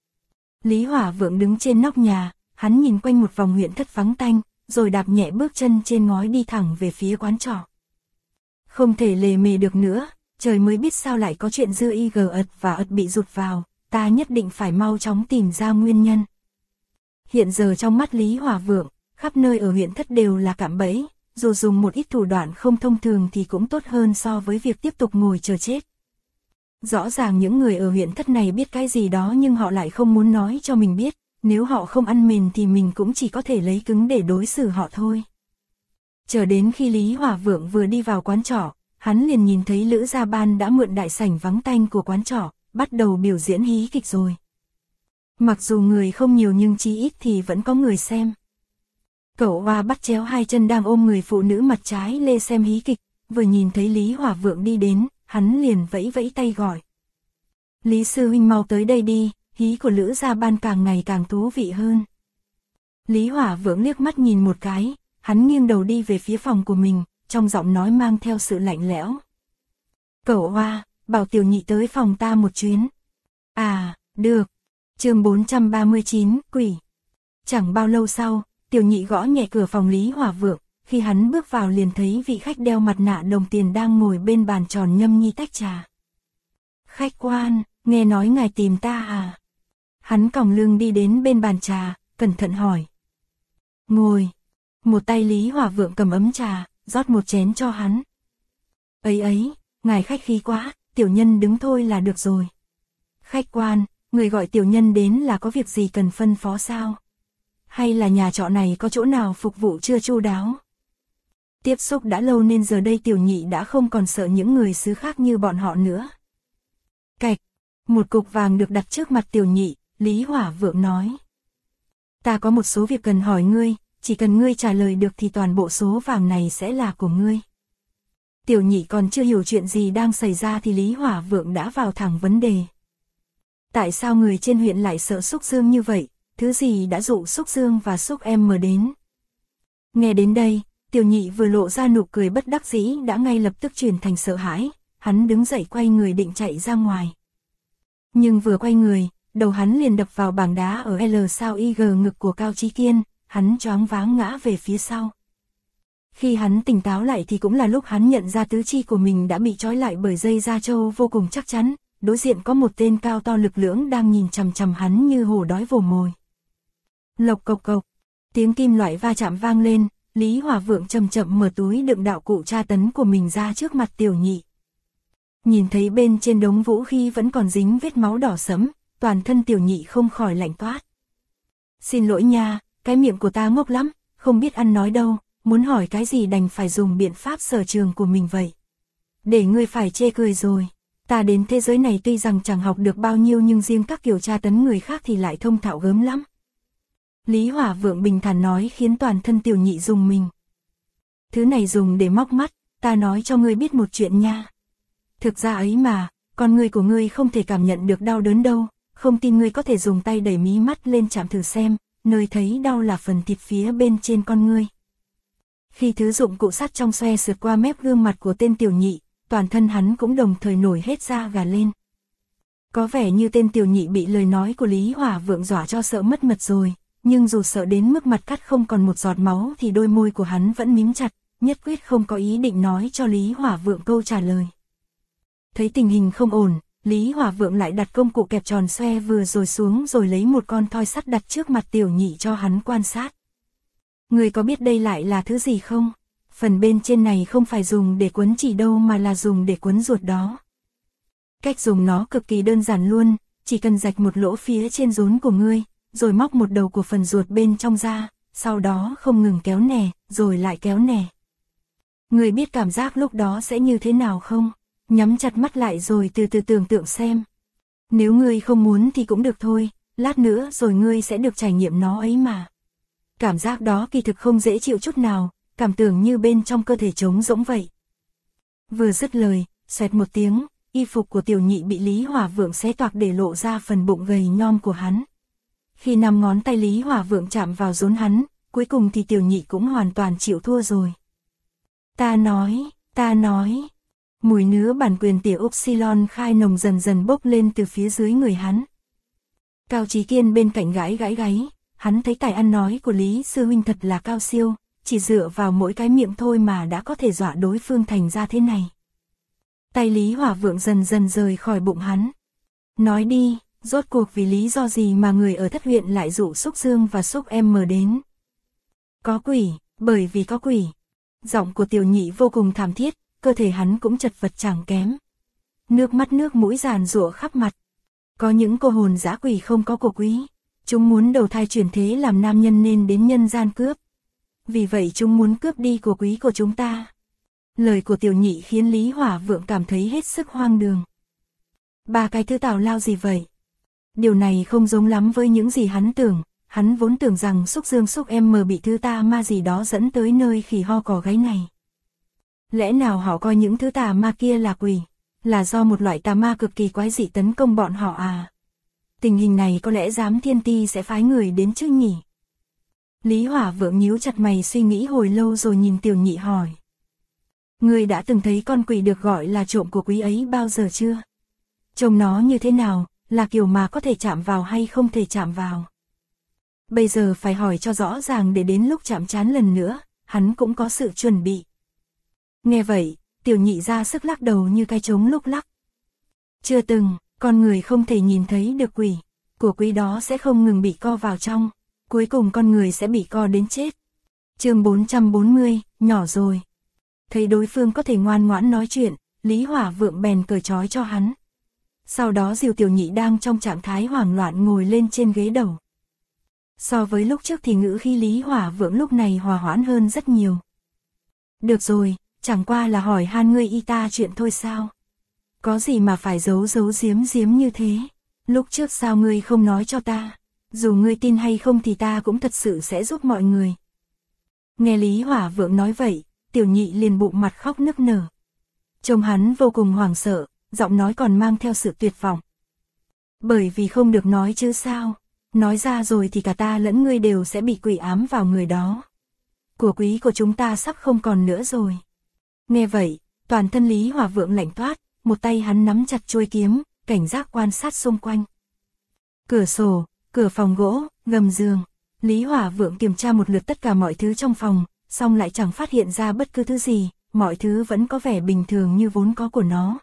Lý Hỏa Vượng đứng trên nóc nhà, hắn nhìn quanh một vòng huyện thất vắng tanh, rồi đạp nhẹ bước chân trên ngói đi thẳng về phía quán trọ. Không thể lề mề được nữa, trời mới biết sao lại có chuyện dư y gờ ật và ật bị rụt vào, ta nhất định phải mau chóng tìm ra nguyên nhân. Hiện giờ trong mắt Lý Hỏa Vượng, khắp nơi ở huyện thất đều là cạm bẫy, dù dùng một ít thủ đoạn không thông thường thì cũng tốt hơn so với việc tiếp tục ngồi chờ chết. Rõ ràng những người ở huyện thất này biết cái gì đó nhưng họ lại không muốn nói cho mình biết, nếu họ không ăn mền thì mình cũng chỉ có thể lấy cứng để đối xử họ thôi. Chờ đến khi Lý Hỏa Vượng vừa đi vào quán trọ, hắn liền nhìn thấy Lữ Gia Ban đã mượn đại sảnh vắng tanh của quán trọ, bắt đầu biểu diễn hí kịch rồi. Mặc dù người không nhiều nhưng chí ít thì vẫn có người xem. Cậu Hoa bắt chéo hai chân đang ôm người phụ nữ mặt trái lê xem hí kịch, vừa nhìn thấy Lý Hỏa Vượng đi đến, hắn liền vẫy vẫy tay gọi. Lý sư huynh mau tới đây đi, hí của Lữ Gia Ban càng ngày càng thú vị hơn. Lý Hỏa Vượng liếc mắt nhìn một cái, hắn nghiêng đầu đi về phía phòng của mình, trong giọng nói mang theo sự lạnh lẽo. Cậu Hoa, bảo tiểu nhị tới phòng ta một chuyến. À, được. Chương 439, quỷ. Chẳng bao lâu sau, tiểu nhị gõ nhẹ cửa phòng Lý Hỏa Vượng, khi hắn bước vào liền thấy vị khách đeo mặt nạ đồng tiền đang ngồi bên bàn tròn nhâm nhi tách trà. Khách quan, nghe nói ngài tìm ta à? Hắn còng lưng đi đến bên bàn trà, cẩn thận hỏi. Ngồi. Một tay Lý Hỏa Vượng cầm ấm trà, rót một chén cho hắn. Ấy, ngài khách khí quá, tiểu nhân đứng thôi là được rồi. Khách quan, người gọi tiểu nhân đến là có việc gì cần phân phó sao? Hay là nhà trọ này có chỗ nào phục vụ chưa chu đáo? Tiếp xúc đã lâu nên giờ đây tiểu nhị đã không còn sợ những người xứ khác như bọn họ nữa. Cạch, một cục vàng được đặt trước mặt tiểu nhị, Lý Hỏa Vượng nói. Ta có một số việc cần hỏi ngươi, chỉ cần ngươi trả lời được thì toàn bộ số vàng này sẽ là của ngươi. Tiểu nhị còn chưa hiểu chuyện gì đang xảy ra thì Lý Hỏa Vượng đã vào thẳng vấn đề. Tại sao người trên huyện lại sợ Xúc Dương như vậy, thứ gì đã dụ Xúc Dương và Xúc Em mở đến? Nghe đến đây, tiểu nhị vừa lộ ra nụ cười bất đắc dĩ đã ngay lập tức chuyển thành sợ hãi, hắn đứng dậy quay người định chạy ra ngoài. Nhưng vừa quay người, đầu hắn liền đập vào bảng đá ở L sao IG ngực của Cao Chí Kiên, hắn choáng váng ngã về phía sau. Khi hắn tỉnh táo lại thì cũng là lúc hắn nhận ra tứ chi của mình đã bị trói lại bởi dây da trâu vô cùng chắc chắn, đối diện có một tên cao to lực lưỡng đang nhìn chằm chằm hắn như hổ đói vồ mồi. Lộc cộc cộc, tiếng kim loại va chạm vang lên, Lý Hỏa Vượng chậm chậm mở túi đựng đạo cụ tra tấn của mình ra trước mặt tiểu nhị. Nhìn thấy bên trên đống vũ khí vẫn còn dính vết máu đỏ sẫm, toàn thân tiểu nhị không khỏi lạnh toát. Xin lỗi nha, cái miệng của ta ngốc lắm, không biết ăn nói đâu, muốn hỏi cái gì đành phải dùng biện pháp sở trường của mình vậy. Để ngươi phải chê cười rồi, ta đến thế giới này tuy rằng chẳng học được bao nhiêu nhưng riêng các kiểu tra tấn người khác thì lại thông thạo gớm lắm. Lý Hỏa Vượng bình thản nói khiến toàn thân tiểu nhị rùng mình. Thứ này dùng để móc mắt, ta nói cho ngươi biết một chuyện nha. Thực ra ấy mà, con người của ngươi không thể cảm nhận được đau đớn đâu, không tin ngươi có thể dùng tay đẩy mí mắt lên chạm thử xem, nơi thấy đau là phần thịt phía bên trên con ngươi. Khi thứ dụng cụ sắt trong xoe sượt qua mép gương mặt của tên tiểu nhị, toàn thân hắn cũng đồng thời nổi hết da gà lên. Có vẻ như tên tiểu nhị bị lời nói của Lý Hỏa Vượng dọa cho sợ mất mật rồi, nhưng dù sợ đến mức mặt cắt không còn một giọt máu thì đôi môi của hắn vẫn mím chặt, nhất quyết không có ý định nói cho Lý Hỏa Vượng câu trả lời. Thấy tình hình không ổn, Lý Hỏa Vượng lại đặt công cụ kẹp tròn xoe vừa rồi xuống rồi lấy một con thoi sắt đặt trước mặt tiểu nhị cho hắn quan sát. Người có biết đây lại là thứ gì không? Phần bên trên này không phải dùng để quấn chỉ đâu mà là dùng để quấn ruột đó. Cách dùng nó cực kỳ đơn giản luôn, chỉ cần rạch một lỗ phía trên rốn của ngươi, rồi móc một đầu của phần ruột bên trong ra, sau đó không ngừng kéo nè, rồi lại kéo nè. Ngươi biết cảm giác lúc đó sẽ như thế nào không? Nhắm chặt mắt lại rồi từ từ tưởng tượng xem. Nếu ngươi không muốn thì cũng được thôi, lát nữa rồi ngươi sẽ được trải nghiệm nó ấy mà. Cảm giác đó kỳ thực không dễ chịu chút nào, cảm tưởng như bên trong cơ thể trống rỗng vậy. Vừa dứt lời, xoẹt một tiếng, y phục của tiểu nhị bị Lý Hỏa Vượng xé toạc để lộ ra phần bụng gầy nhom của hắn. Khi 5 ngón tay Lý Hỏa Vượng chạm vào rốn hắn, cuối cùng thì tiểu nhị cũng hoàn toàn chịu thua rồi. Ta nói. Mùi nứa bản quyền tiểu Upsilon khai nồng dần dần bốc lên từ phía dưới người hắn. Cao Chí Kiên bên cạnh gãi gáy, hắn thấy tài ăn nói của Lý sư huynh thật là cao siêu, chỉ dựa vào mỗi cái miệng thôi mà đã có thể dọa đối phương thành ra thế này. Tay Lý Hỏa Vượng dần dần rời khỏi bụng hắn. Nói đi, rốt cuộc vì lý do gì mà người ở Thất huyện lại dụ Xúc Dương và Xúc Em đến? Có quỷ, bởi vì có quỷ. Giọng của Tiểu Nhị vô cùng thảm thiết, cơ thể hắn cũng chật vật chẳng kém. Nước mắt nước mũi giàn giụa khắp mặt. Có những cô hồn dã quỷ không có của quý. Chúng muốn đầu thai chuyển thế làm nam nhân nên đến nhân gian cướp. Vì vậy chúng muốn cướp đi của quý của chúng ta. Lời của Tiểu Nhị khiến Lý Hỏa Vượng cảm thấy hết sức hoang đường. Ba cái thứ tào lao gì vậy? Điều này không giống lắm với những gì hắn tưởng. Hắn vốn tưởng rằng Xúc Dương Xúc Em bị thứ tà ma gì đó dẫn tới nơi khỉ ho cò gáy này. Lẽ nào họ coi những thứ tà ma kia là quỷ? Là do một loại tà ma cực kỳ quái dị tấn công bọn họ à? Tình hình này có lẽ giám thiên ti sẽ phái người đến chứ nhỉ? Lý Hỏa Vượng nhíu chặt mày suy nghĩ hồi lâu rồi nhìn Tiểu Nhị hỏi. Ngươi đã từng thấy con quỷ được gọi là trộm của quý ấy bao giờ chưa? Trông nó như thế nào, là kiểu mà có thể chạm vào hay không thể chạm vào? Bây giờ phải hỏi cho rõ ràng để đến lúc chạm trán lần nữa, hắn cũng có sự chuẩn bị. Nghe vậy, Tiểu Nhị ra sức lắc đầu như cái trống lúc lắc. Chưa từng, con người không thể nhìn thấy được quỷ, của quý đó sẽ không ngừng bị co vào trong, cuối cùng con người sẽ bị co đến chết. Chương 440, nhỏ rồi. Thấy đối phương có thể ngoan ngoãn nói chuyện, Lý Hỏa Vượng bèn cởi trói cho hắn. Sau đó dìu Tiểu Nhị đang trong trạng thái hoảng loạn ngồi lên trên ghế đầu. So với lúc trước thì ngữ khí Lý Hỏa Vượng lúc này hòa hoãn hơn rất nhiều. Được rồi, chẳng qua là hỏi han ngươi y ta chuyện thôi sao? Có gì mà phải giấu giếm như thế? Lúc trước sao ngươi không nói cho ta? Dù ngươi tin hay không thì ta cũng thật sự sẽ giúp mọi người. Nghe Lý Hỏa Vượng nói vậy, Tiểu Nhị liền bụng mặt khóc nức nở. Trông hắn vô cùng hoảng sợ, giọng nói còn mang theo sự tuyệt vọng. Bởi vì không được nói chứ sao? Nói ra rồi thì cả ta lẫn ngươi đều sẽ bị quỷ ám vào người đó. Của quý của chúng ta sắp không còn nữa rồi. Nghe vậy, toàn thân Lý Hỏa Vượng lạnh toát, một tay hắn nắm chặt chuôi kiếm, cảnh giác quan sát xung quanh. Cửa sổ, cửa phòng gỗ, gầm giường. Lý Hỏa Vượng kiểm tra một lượt tất cả mọi thứ trong phòng, xong lại chẳng phát hiện ra bất cứ thứ gì, mọi thứ vẫn có vẻ bình thường như vốn có của nó.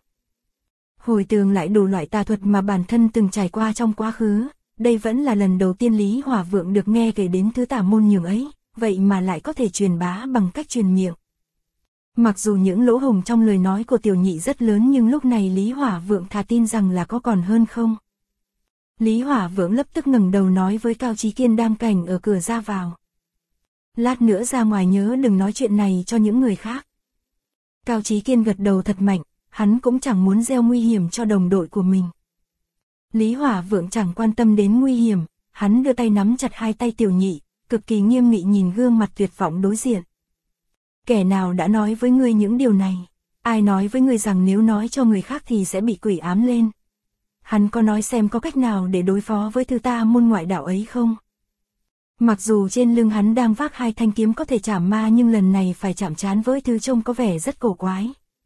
Hồi tưởng lại đủ loại tà thuật mà bản thân từng trải qua trong quá khứ, đây vẫn là lần đầu tiên Lý Hỏa Vượng được nghe kể đến thứ tà môn nhường ấy, vậy mà lại có thể truyền bá bằng cách truyền miệng. Mặc dù những lỗ hổng trong lời nói của Tiểu Nhị rất lớn nhưng lúc này Lý Hỏa Vượng thà tin rằng là có còn hơn không. Lý Hỏa Vượng lập tức ngẩng đầu nói với Cao Chí Kiên đang cảnh ở cửa ra vào. Lát nữa ra ngoài nhớ đừng nói chuyện này cho những người khác. Cao Chí Kiên gật đầu thật mạnh, hắn cũng chẳng muốn gieo nguy hiểm cho đồng đội của mình. Lý Hỏa Vượng chẳng quan tâm đến nguy hiểm, hắn đưa tay nắm chặt hai tay Tiểu Nhị, cực kỳ nghiêm nghị nhìn gương mặt tuyệt vọng đối diện. Kẻ nào đã nói với ngươi những điều này? Ai nói với ngươi rằng nếu nói cho người khác thì sẽ bị quỷ ám lên? Hắn có nói xem có cách nào để đối phó với thứ tà môn ngoại đạo ấy không? Mặc dù trên lưng hắn đang vác hai thanh kiếm có thể chảm ma nhưng lần này phải chạm trán với thứ trông có vẻ rất cổ quái.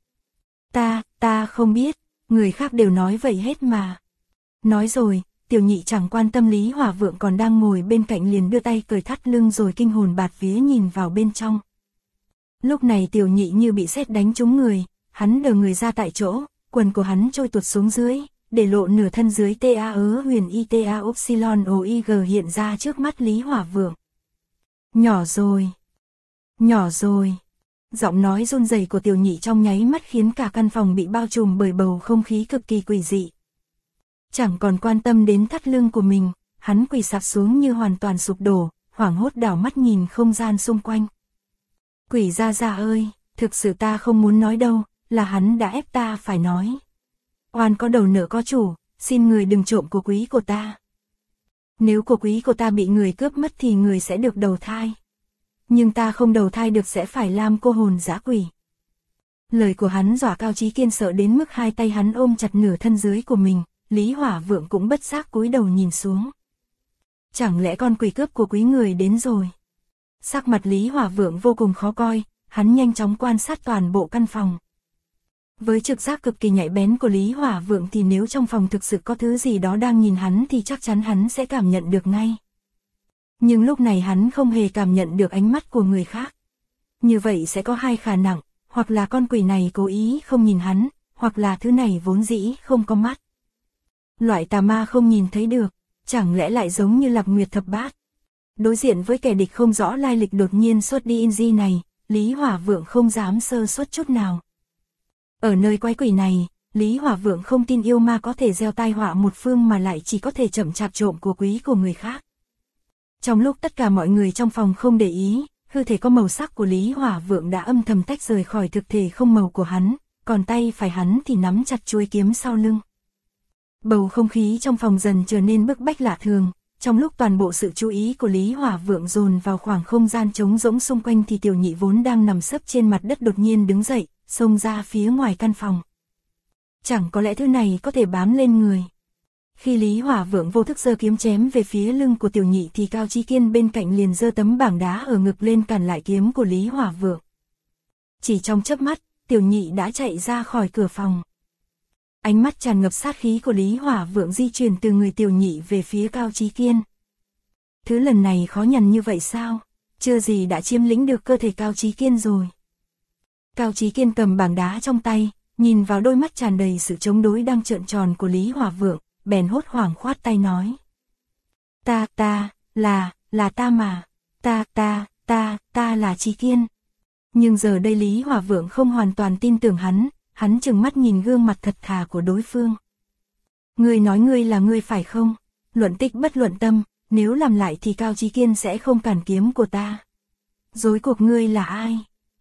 Ta không biết, người khác đều nói vậy hết mà. Nói rồi, Tiểu Nhị chẳng quan tâm Lý Hỏa Vượng còn đang ngồi bên cạnh liền đưa tay cởi thắt lưng rồi kinh hồn bạt vía nhìn vào bên trong. Lúc này Tiểu Nhị như bị sét đánh trúng người, hắn đờ người ra tại chỗ, quần của hắn trôi tuột xuống dưới, để lộ nửa thân dưới TA huyền ITA Upsilon OIG hiện ra trước mắt Lý Hỏa Vượng. Nhỏ rồi. Giọng nói run rẩy của Tiểu Nhị trong nháy mắt khiến cả căn phòng bị bao trùm bởi bầu không khí cực kỳ quỷ dị. Chẳng còn quan tâm đến thắt lưng của mình, hắn quỳ sạp xuống như hoàn toàn sụp đổ, hoảng hốt đảo mắt nhìn không gian xung quanh. Quỷ gia gia ơi, thực sự ta không muốn nói đâu, là hắn đã ép ta phải nói. Oan có đầu nợ có chủ, xin người đừng trộm của quý của ta. Nếu của quý của ta bị người cướp mất thì người sẽ được đầu thai. Nhưng ta không đầu thai được sẽ phải làm cô hồn dã quỷ. Lời của hắn dọa Cao Chí Kiên sợ đến mức hai tay hắn ôm chặt nửa thân dưới của mình, Lý Hỏa Vượng cũng bất giác cúi đầu nhìn xuống. Chẳng lẽ con quỷ cướp của quý người đến rồi? Sắc mặt Lý Hỏa Vượng vô cùng khó coi, hắn nhanh chóng quan sát toàn bộ căn phòng. Với trực giác cực kỳ nhạy bén của Lý Hỏa Vượng thì nếu trong phòng thực sự có thứ gì đó đang nhìn hắn thì chắc chắn hắn sẽ cảm nhận được ngay. Nhưng lúc này hắn không hề cảm nhận được ánh mắt của người khác. Như vậy sẽ có hai khả năng, hoặc là con quỷ này cố ý không nhìn hắn, hoặc là thứ này vốn dĩ không có mắt. Loại tà ma không nhìn thấy được, chẳng lẽ lại giống như Lạc Nguyệt Thập Bát. Đối diện với kẻ địch không rõ lai lịch đột nhiên xuất đi Inji này, Lý Hỏa Vượng không dám sơ suất chút nào. Ở nơi quái quỷ này, Lý Hỏa Vượng không tin yêu ma có thể gieo tai họa một phương mà lại chỉ có thể chậm chạp trộm của quý của người khác. Trong lúc tất cả mọi người trong phòng không để ý, hư thể có màu sắc của Lý Hỏa Vượng đã âm thầm tách rời khỏi thực thể không màu của hắn, còn tay phải hắn thì nắm chặt chuôi kiếm sau lưng. Bầu không khí trong phòng dần trở nên bức bách lạ thường, trong lúc toàn bộ sự chú ý của Lý Hỏa Vượng dồn vào khoảng không gian trống rỗng xung quanh thì Tiểu Nhị vốn đang nằm sấp trên mặt đất đột nhiên đứng dậy, xông ra phía ngoài căn phòng. Chẳng có lẽ thứ này có thể bám lên người. Khi Lý Hỏa Vượng vô thức giơ kiếm chém về phía lưng của Tiểu Nhị thì Cao Chí Kiên bên cạnh liền giơ tấm bảng đá ở ngực lên cản lại kiếm của Lý Hỏa Vượng. Chỉ trong chớp mắt, Tiểu Nhị đã chạy ra khỏi cửa phòng. Ánh mắt tràn ngập sát khí của Lý Hỏa Vượng di chuyển từ người Tiểu Nhị về phía Cao Chí Kiên. Thứ lần này khó nhằn như vậy sao? Chưa gì đã chiếm lĩnh được cơ thể Cao Chí Kiên rồi. Cao Chí Kiên cầm bảng đá trong tay, nhìn vào đôi mắt tràn đầy sự chống đối đang trợn tròn của Lý Hỏa Vượng, bèn hốt hoảng khoát tay nói. Là ta mà, ta là Chí Kiên. Nhưng giờ đây Lý Hỏa Vượng không hoàn toàn tin tưởng hắn trừng mắt nhìn gương mặt thật thà của đối phương. Ngươi nói ngươi là ngươi phải không? Luận tích bất luận tâm, nếu làm lại thì Cao Chí Kiên sẽ không cản kiếm của ta. Rốt cuộc ngươi là ai?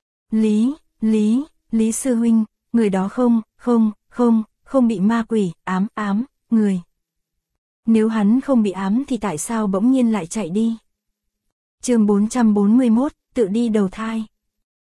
Lý sư huynh, người đó không bị ma quỷ ám người. Nếu hắn không bị ám thì tại sao bỗng nhiên lại chạy đi? Chương 441, tự đi đầu thai.